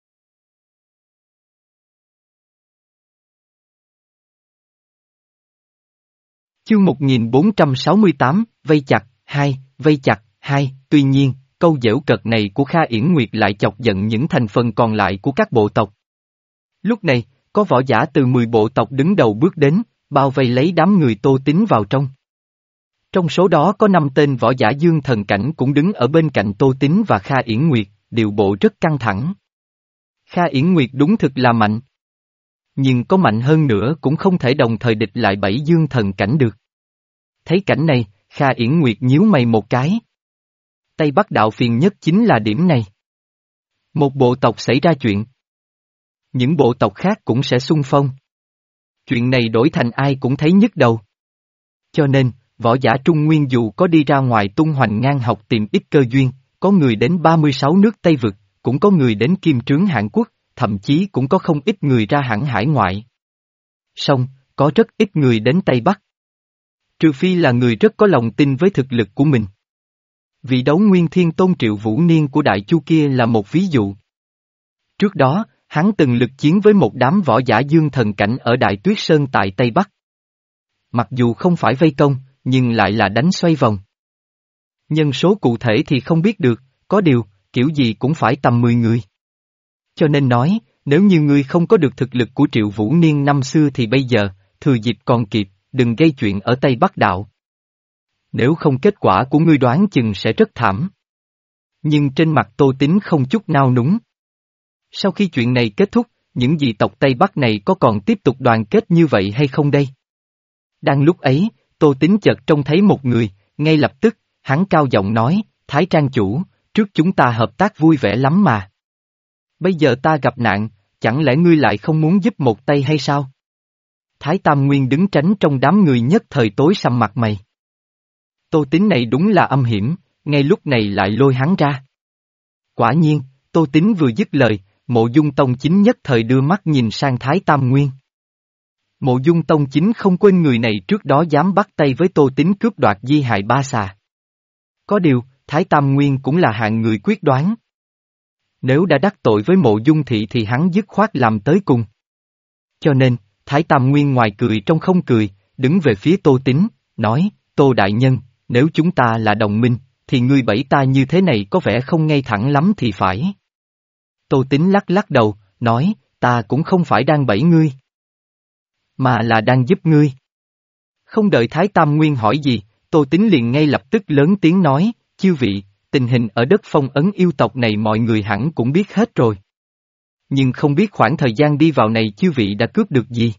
Chương một nghìn bốn trăm sáu mươi tám, vây chặt, hai, vây chặt, hai, tuy nhiên, câu giễu cợt này của Kha Yển Nguyệt lại chọc giận những thành phần còn lại của các bộ tộc. Lúc này, có võ giả từ mười bộ tộc đứng đầu bước đến, bao vây lấy đám người Tô Tín vào trong. Trong số đó có năm tên võ giả dương thần cảnh cũng đứng ở bên cạnh Tô Tín và Kha Yển Nguyệt, điều bộ rất căng thẳng. Kha Yển Nguyệt đúng thực là mạnh. Nhưng có mạnh hơn nữa cũng không thể đồng thời địch lại bảy dương thần cảnh được. Thấy cảnh này, Kha Yển Nguyệt nhíu mày một cái. Tây Bắc đạo phiền nhất chính là điểm này. Một bộ tộc xảy ra chuyện. Những bộ tộc khác cũng sẽ xung phong. Chuyện này đổi thành ai cũng thấy nhức đầu. Cho nên, võ giả Trung Nguyên dù có đi ra ngoài tung hoành ngang học tìm ít cơ duyên, có người đến ba mươi sáu nước Tây Vực, cũng có người đến Kim Trướng Hãn Quốc, thậm chí cũng có không ít người ra hẳn hải ngoại. Song, có rất ít người đến Tây Bắc. Trừ phi là người rất có lòng tin với thực lực của mình. Vị đấu nguyên thiên tôn Triệu Vũ Niên của Đại Chu kia là một ví dụ. Trước đó, hắn từng lực chiến với một đám võ giả dương thần cảnh ở Đại Tuyết Sơn tại Tây Bắc. Mặc dù không phải vây công, nhưng lại là đánh xoay vòng. Nhân số cụ thể thì không biết được, có điều, kiểu gì cũng phải tầm mười người. Cho nên nói, nếu như ngươi không có được thực lực của Triệu Vũ Niên năm xưa thì bây giờ, thừa dịp còn kịp, đừng gây chuyện ở Tây Bắc đạo. Nếu không kết quả của ngươi đoán chừng sẽ rất thảm. Nhưng trên mặt Tô Tín không chút nao núng. Sau khi chuyện này kết thúc, những dị tộc Tây Bắc này có còn tiếp tục đoàn kết như vậy hay không đây? Đang lúc ấy, Tô Tín chợt trông thấy một người, ngay lập tức, hắn cao giọng nói, Thái Trang chủ, trước chúng ta hợp tác vui vẻ lắm mà. Bây giờ ta gặp nạn, chẳng lẽ ngươi lại không muốn giúp một tay hay sao? Thái Tam Nguyên đứng tránh trong đám người nhất thời tối sầm mặt mày. Tô Tín này đúng là âm hiểm, ngay lúc này lại lôi hắn ra. Quả nhiên, Tô Tín vừa dứt lời, Mộ Dung Tông Chính nhất thời đưa mắt nhìn sang Thái Tam Nguyên. Mộ Dung Tông Chính không quên người này trước đó dám bắt tay với Tô Tín cướp đoạt di hài ba xà. Có điều, Thái Tam Nguyên cũng là hạng người quyết đoán. Nếu đã đắc tội với Mộ Dung Thị thì hắn dứt khoát làm tới cùng. Cho nên, Thái Tam Nguyên ngoài cười trong không cười, đứng về phía Tô Tín, nói, Tô Đại Nhân, nếu chúng ta là đồng minh, thì ngươi bẫy ta như thế này có vẻ không ngay thẳng lắm thì phải. Tô Tín lắc lắc đầu, nói, ta cũng không phải đang bẫy ngươi, mà là đang giúp ngươi. Không đợi Thái Tam Nguyên hỏi gì, Tô Tín liền ngay lập tức lớn tiếng nói, chư vị, tình hình ở đất Phong Ấn yêu tộc này mọi người hẳn cũng biết hết rồi. Nhưng không biết khoảng thời gian đi vào này chư vị đã cướp được gì?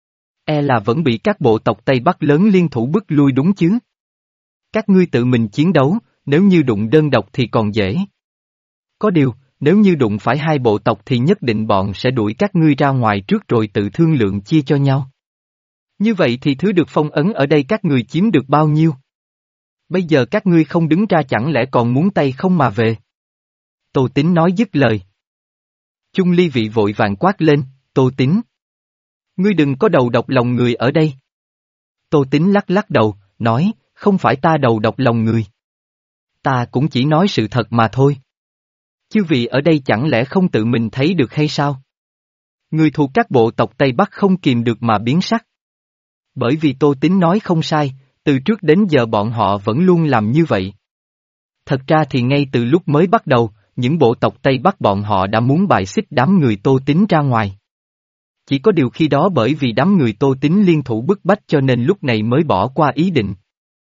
E là vẫn bị các bộ tộc Tây Bắc lớn liên thủ bức lui đúng chứ? Các ngươi tự mình chiến đấu, nếu như đụng đơn độc thì còn dễ. Có điều, nếu như đụng phải hai bộ tộc thì nhất định bọn sẽ đuổi các ngươi ra ngoài trước rồi tự thương lượng chia cho nhau. Như vậy thì thứ được phong ấn ở đây các người chiếm được bao nhiêu? Bây giờ các ngươi không đứng ra chẳng lẽ còn muốn tay không mà về? Tô Tín nói dứt lời. Chung ly vị vội vàng quát lên, Tô Tín. Ngươi đừng có đầu độc lòng người ở đây. Tô Tín lắc lắc đầu, nói, không phải ta đầu độc lòng người. Ta cũng chỉ nói sự thật mà thôi. Chư vị ở đây chẳng lẽ không tự mình thấy được hay sao? Người thuộc các bộ tộc Tây Bắc không kìm được mà biến sắc. Bởi vì Tô Tín nói không sai, từ trước đến giờ bọn họ vẫn luôn làm như vậy. Thật ra thì ngay từ lúc mới bắt đầu, những bộ tộc Tây Bắc bọn họ đã muốn bài xích đám người Tô Tín ra ngoài. Chỉ có điều khi đó bởi vì đám người Tô Tín liên thủ bức bách cho nên lúc này mới bỏ qua ý định.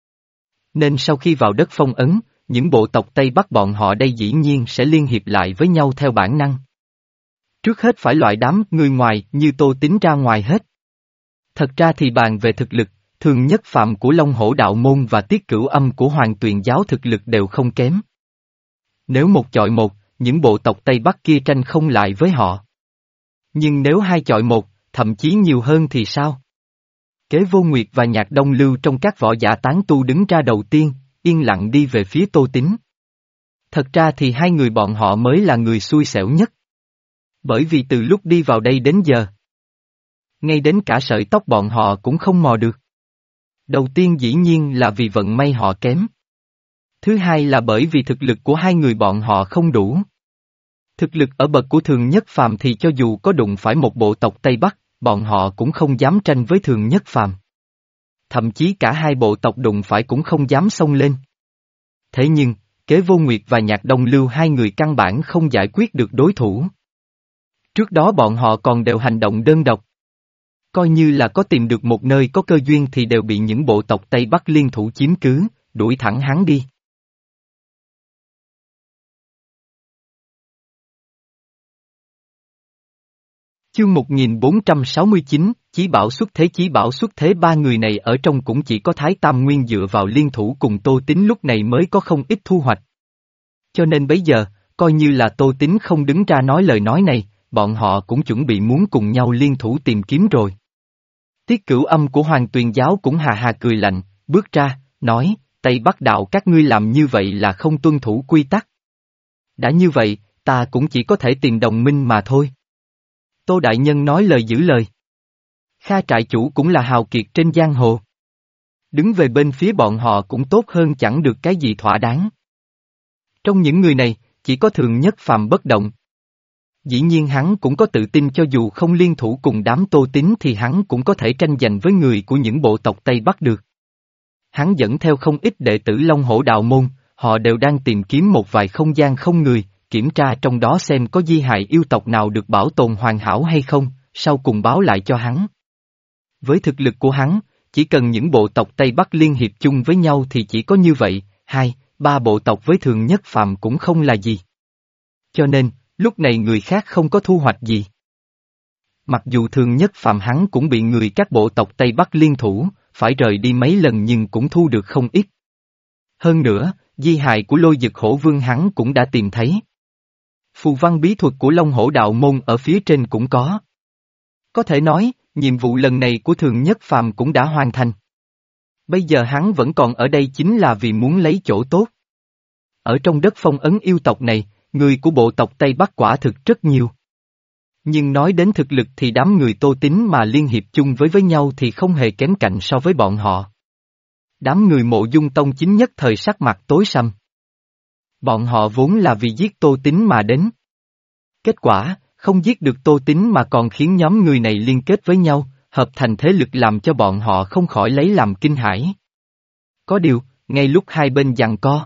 Nên sau khi vào đất phong ấn, những bộ tộc Tây Bắc bọn họ đây dĩ nhiên sẽ liên hiệp lại với nhau theo bản năng. Trước hết phải loại đám người ngoài như Tô Tín ra ngoài hết. Thật ra thì bàn về thực lực, Thường Nhất Phạm của Long Hổ Đạo Môn và Tiết Cửu Âm của Hoàng Tuyền Giáo thực lực đều không kém. Nếu một chọi một, những bộ tộc Tây Bắc kia tranh không lại với họ. Nhưng nếu hai chọi một, thậm chí nhiều hơn thì sao? Kế Vô Nguyệt và Nhạc Đông Lưu trong các võ giả tán tu đứng ra đầu tiên, yên lặng đi về phía Tô Tín. Thật ra thì hai người bọn họ mới là người xui xẻo nhất. Bởi vì từ lúc đi vào đây đến giờ, ngay đến cả sợi tóc bọn họ cũng không mò được. Đầu tiên dĩ nhiên là vì vận may họ kém. Thứ hai là bởi vì thực lực của hai người bọn họ không đủ. Thực lực ở bậc của Thường Nhất Phàm thì cho dù có đụng phải một bộ tộc Tây Bắc, bọn họ cũng không dám tranh với Thường Nhất Phàm. Thậm chí cả hai bộ tộc đụng phải cũng không dám xông lên. Thế nhưng, Kế Vô Nguyệt và Nhạc Đông Lưu hai người căn bản không giải quyết được đối thủ. Trước đó bọn họ còn đều hành động đơn độc. Coi như là có tìm được một nơi có cơ duyên thì đều bị những bộ tộc Tây Bắc liên thủ chiếm cứ, đuổi thẳng hắn đi. Chương một nghìn bốn trăm sáu mươi chín, Chí Bảo xuất thế Chí Bảo xuất thế ba người này ở trong cũng chỉ có Thái Tam Nguyên dựa vào liên thủ cùng Tô Tín lúc này mới có không ít thu hoạch. Cho nên bấy giờ, coi như là Tô Tín không đứng ra nói lời nói này, bọn họ cũng chuẩn bị muốn cùng nhau liên thủ tìm kiếm rồi. Tiết Cửu Âm của Hoàng Tuyền Giáo cũng hà hà cười lạnh, bước ra, nói, Tây Bắc đạo các ngươi làm như vậy là không tuân thủ quy tắc. Đã như vậy, ta cũng chỉ có thể tìm đồng minh mà thôi. Tô Đại Nhân nói lời giữ lời. Kha trại chủ cũng là hào kiệt trên giang hồ. Đứng về bên phía bọn họ cũng tốt hơn chẳng được cái gì thỏa đáng. Trong những người này, chỉ có Thường Nhất Phàm bất động. Dĩ nhiên hắn cũng có tự tin cho dù không liên thủ cùng đám Tô Tín thì hắn cũng có thể tranh giành với người của những bộ tộc Tây Bắc được. Hắn dẫn theo không ít đệ tử Long Hổ Đạo Môn, họ đều đang tìm kiếm một vài không gian không người, kiểm tra trong đó xem có di hài yêu tộc nào được bảo tồn hoàn hảo hay không, sau cùng báo lại cho hắn. Với thực lực của hắn, chỉ cần những bộ tộc Tây Bắc liên hiệp chung với nhau thì chỉ có như vậy, hai, ba bộ tộc với Thường Nhất Phàm cũng không là gì. Cho nên, lúc này người khác không có thu hoạch gì. Mặc dù Thường Nhất Phàm hắn cũng bị người các bộ tộc Tây Bắc liên thủ, phải rời đi mấy lần nhưng cũng thu được không ít. Hơn nữa, di hài của lôi dực hổ vương hắn cũng đã tìm thấy. Phù văn bí thuật của Long Hổ Đạo Môn ở phía trên cũng có. Có thể nói, nhiệm vụ lần này của Thường Nhất Phàm cũng đã hoàn thành. Bây giờ hắn vẫn còn ở đây chính là vì muốn lấy chỗ tốt. Ở trong đất phong ấn yêu tộc này, người của bộ tộc Tây Bắc quả thực rất nhiều. Nhưng nói đến thực lực thì đám người Tô Tín mà liên hiệp chung với với nhau thì không hề kém cạnh so với bọn họ. Đám người Mộ Dung Tông chính nhất thời sắc mặt tối sầm. Bọn họ vốn là vì giết Tô Tín mà đến. Kết quả, không giết được Tô Tín mà còn khiến nhóm người này liên kết với nhau, hợp thành thế lực làm cho bọn họ không khỏi lấy làm kinh hãi. Có điều, ngay lúc hai bên giằng co,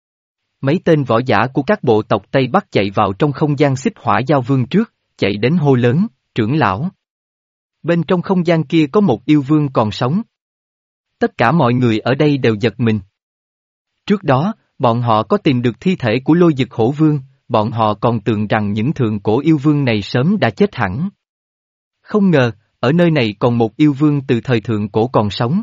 mấy tên võ giả của các bộ tộc Tây Bắc chạy vào trong không gian xích hỏa giao vương trước, chạy đến hô lớn, trưởng lão. Bên trong không gian kia có một yêu vương còn sống. Tất cả mọi người ở đây đều giật mình. Trước đó, bọn họ có tìm được thi thể của lôi dực hổ vương, bọn họ còn tưởng rằng những thượng cổ yêu vương này sớm đã chết hẳn. Không ngờ, ở nơi này còn một yêu vương từ thời thượng cổ còn sống.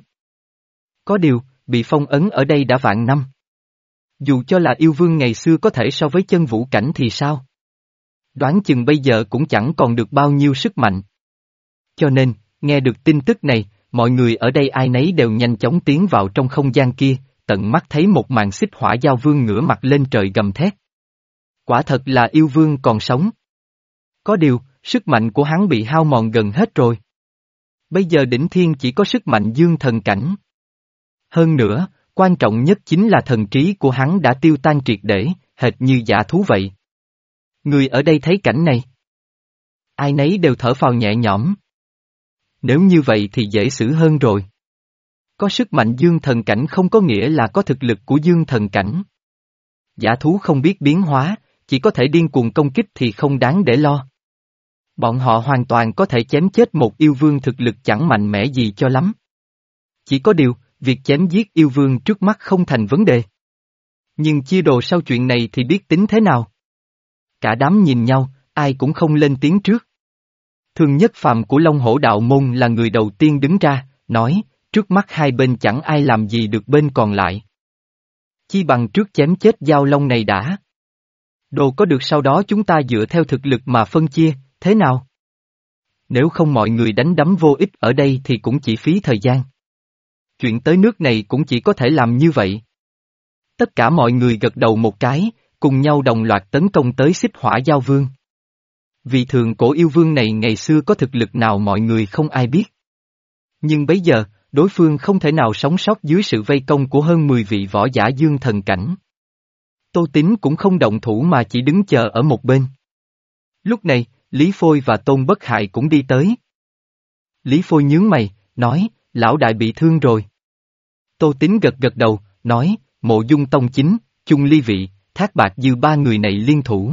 Có điều, bị phong ấn ở đây đã vạn năm. Dù cho là yêu vương ngày xưa có thể so với chân vũ cảnh thì sao? Đoán chừng bây giờ cũng chẳng còn được bao nhiêu sức mạnh. Cho nên, nghe được tin tức này, mọi người ở đây ai nấy đều nhanh chóng tiến vào trong không gian kia, tận mắt thấy một màn xích hỏa giao vương ngửa mặt lên trời gầm thét. Quả thật là yêu vương còn sống. Có điều, sức mạnh của hắn bị hao mòn gần hết rồi. Bây giờ đỉnh thiên chỉ có sức mạnh dương thần cảnh. Hơn nữa, quan trọng nhất chính là thần trí của hắn đã tiêu tan triệt để, hệt như dã thú vậy. Người ở đây thấy cảnh này. Ai nấy đều thở phào nhẹ nhõm. Nếu như vậy thì dễ xử hơn rồi. Có sức mạnh dương thần cảnh không có nghĩa là có thực lực của dương thần cảnh. Dã thú không biết biến hóa, chỉ có thể điên cuồng công kích thì không đáng để lo. Bọn họ hoàn toàn có thể chém chết một yêu vương thực lực chẳng mạnh mẽ gì cho lắm. Chỉ có điều, việc chém giết yêu vương trước mắt không thành vấn đề. Nhưng chia đồ sau chuyện này thì biết tính thế nào? Cả đám nhìn nhau, ai cũng không lên tiếng trước. Thường Nhất Phàm của Long Hổ Đạo Môn là người đầu tiên đứng ra, nói, trước mắt hai bên chẳng ai làm gì được bên còn lại. Chi bằng trước chém chết giao long này đã. Đồ có được sau đó chúng ta dựa theo thực lực mà phân chia, thế nào? Nếu không mọi người đánh đấm vô ích ở đây thì cũng chỉ phí thời gian. Chuyện tới nước này cũng chỉ có thể làm như vậy. Tất cả mọi người gật đầu một cái, cùng nhau đồng loạt tấn công tới xích hỏa giao vương. Vì thường cổ yêu vương này ngày xưa có thực lực nào mọi người không ai biết. Nhưng bây giờ, đối phương không thể nào sống sót dưới sự vây công của hơn mười vị võ giả dương thần cảnh. Tô Tín cũng không động thủ mà chỉ đứng chờ ở một bên. Lúc này, Lý Phôi và Tôn Bất Hại cũng đi tới. Lý Phôi nhướng mày, nói, lão đại bị thương rồi. Tô Tín gật gật đầu, nói, Mộ Dung Tông Chính, Chung Ly Vị, Thác Bạt Dư ba người này liên thủ.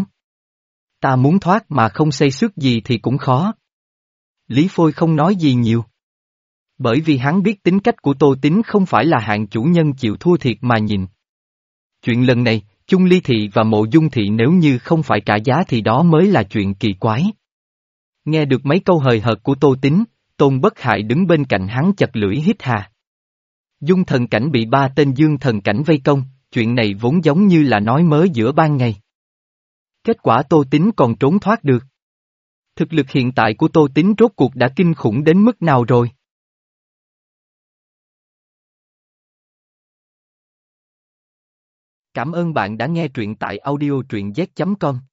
Ta muốn thoát mà không xây xước gì thì cũng khó. Lý Phôi không nói gì nhiều. Bởi vì hắn biết tính cách của Tô Tín không phải là hạng chủ nhân chịu thua thiệt mà nhìn. Chuyện lần này, Chung Ly Thị và Mộ Dung Thị nếu như không phải trả giá thì đó mới là chuyện kỳ quái. Nghe được mấy câu hời hợt của Tô Tín, Tôn Bất Hại đứng bên cạnh hắn chặt lưỡi hít hà. Dung thần cảnh bị ba tên dương thần cảnh vây công, chuyện này vốn giống như là nói mớ giữa ban ngày. Kết quả Tô Tín còn trốn thoát được. Thực lực hiện tại của Tô Tín rốt cuộc đã kinh khủng đến mức nào rồi? Cảm ơn bạn đã nghe truyện tại audio truyện z chấm com.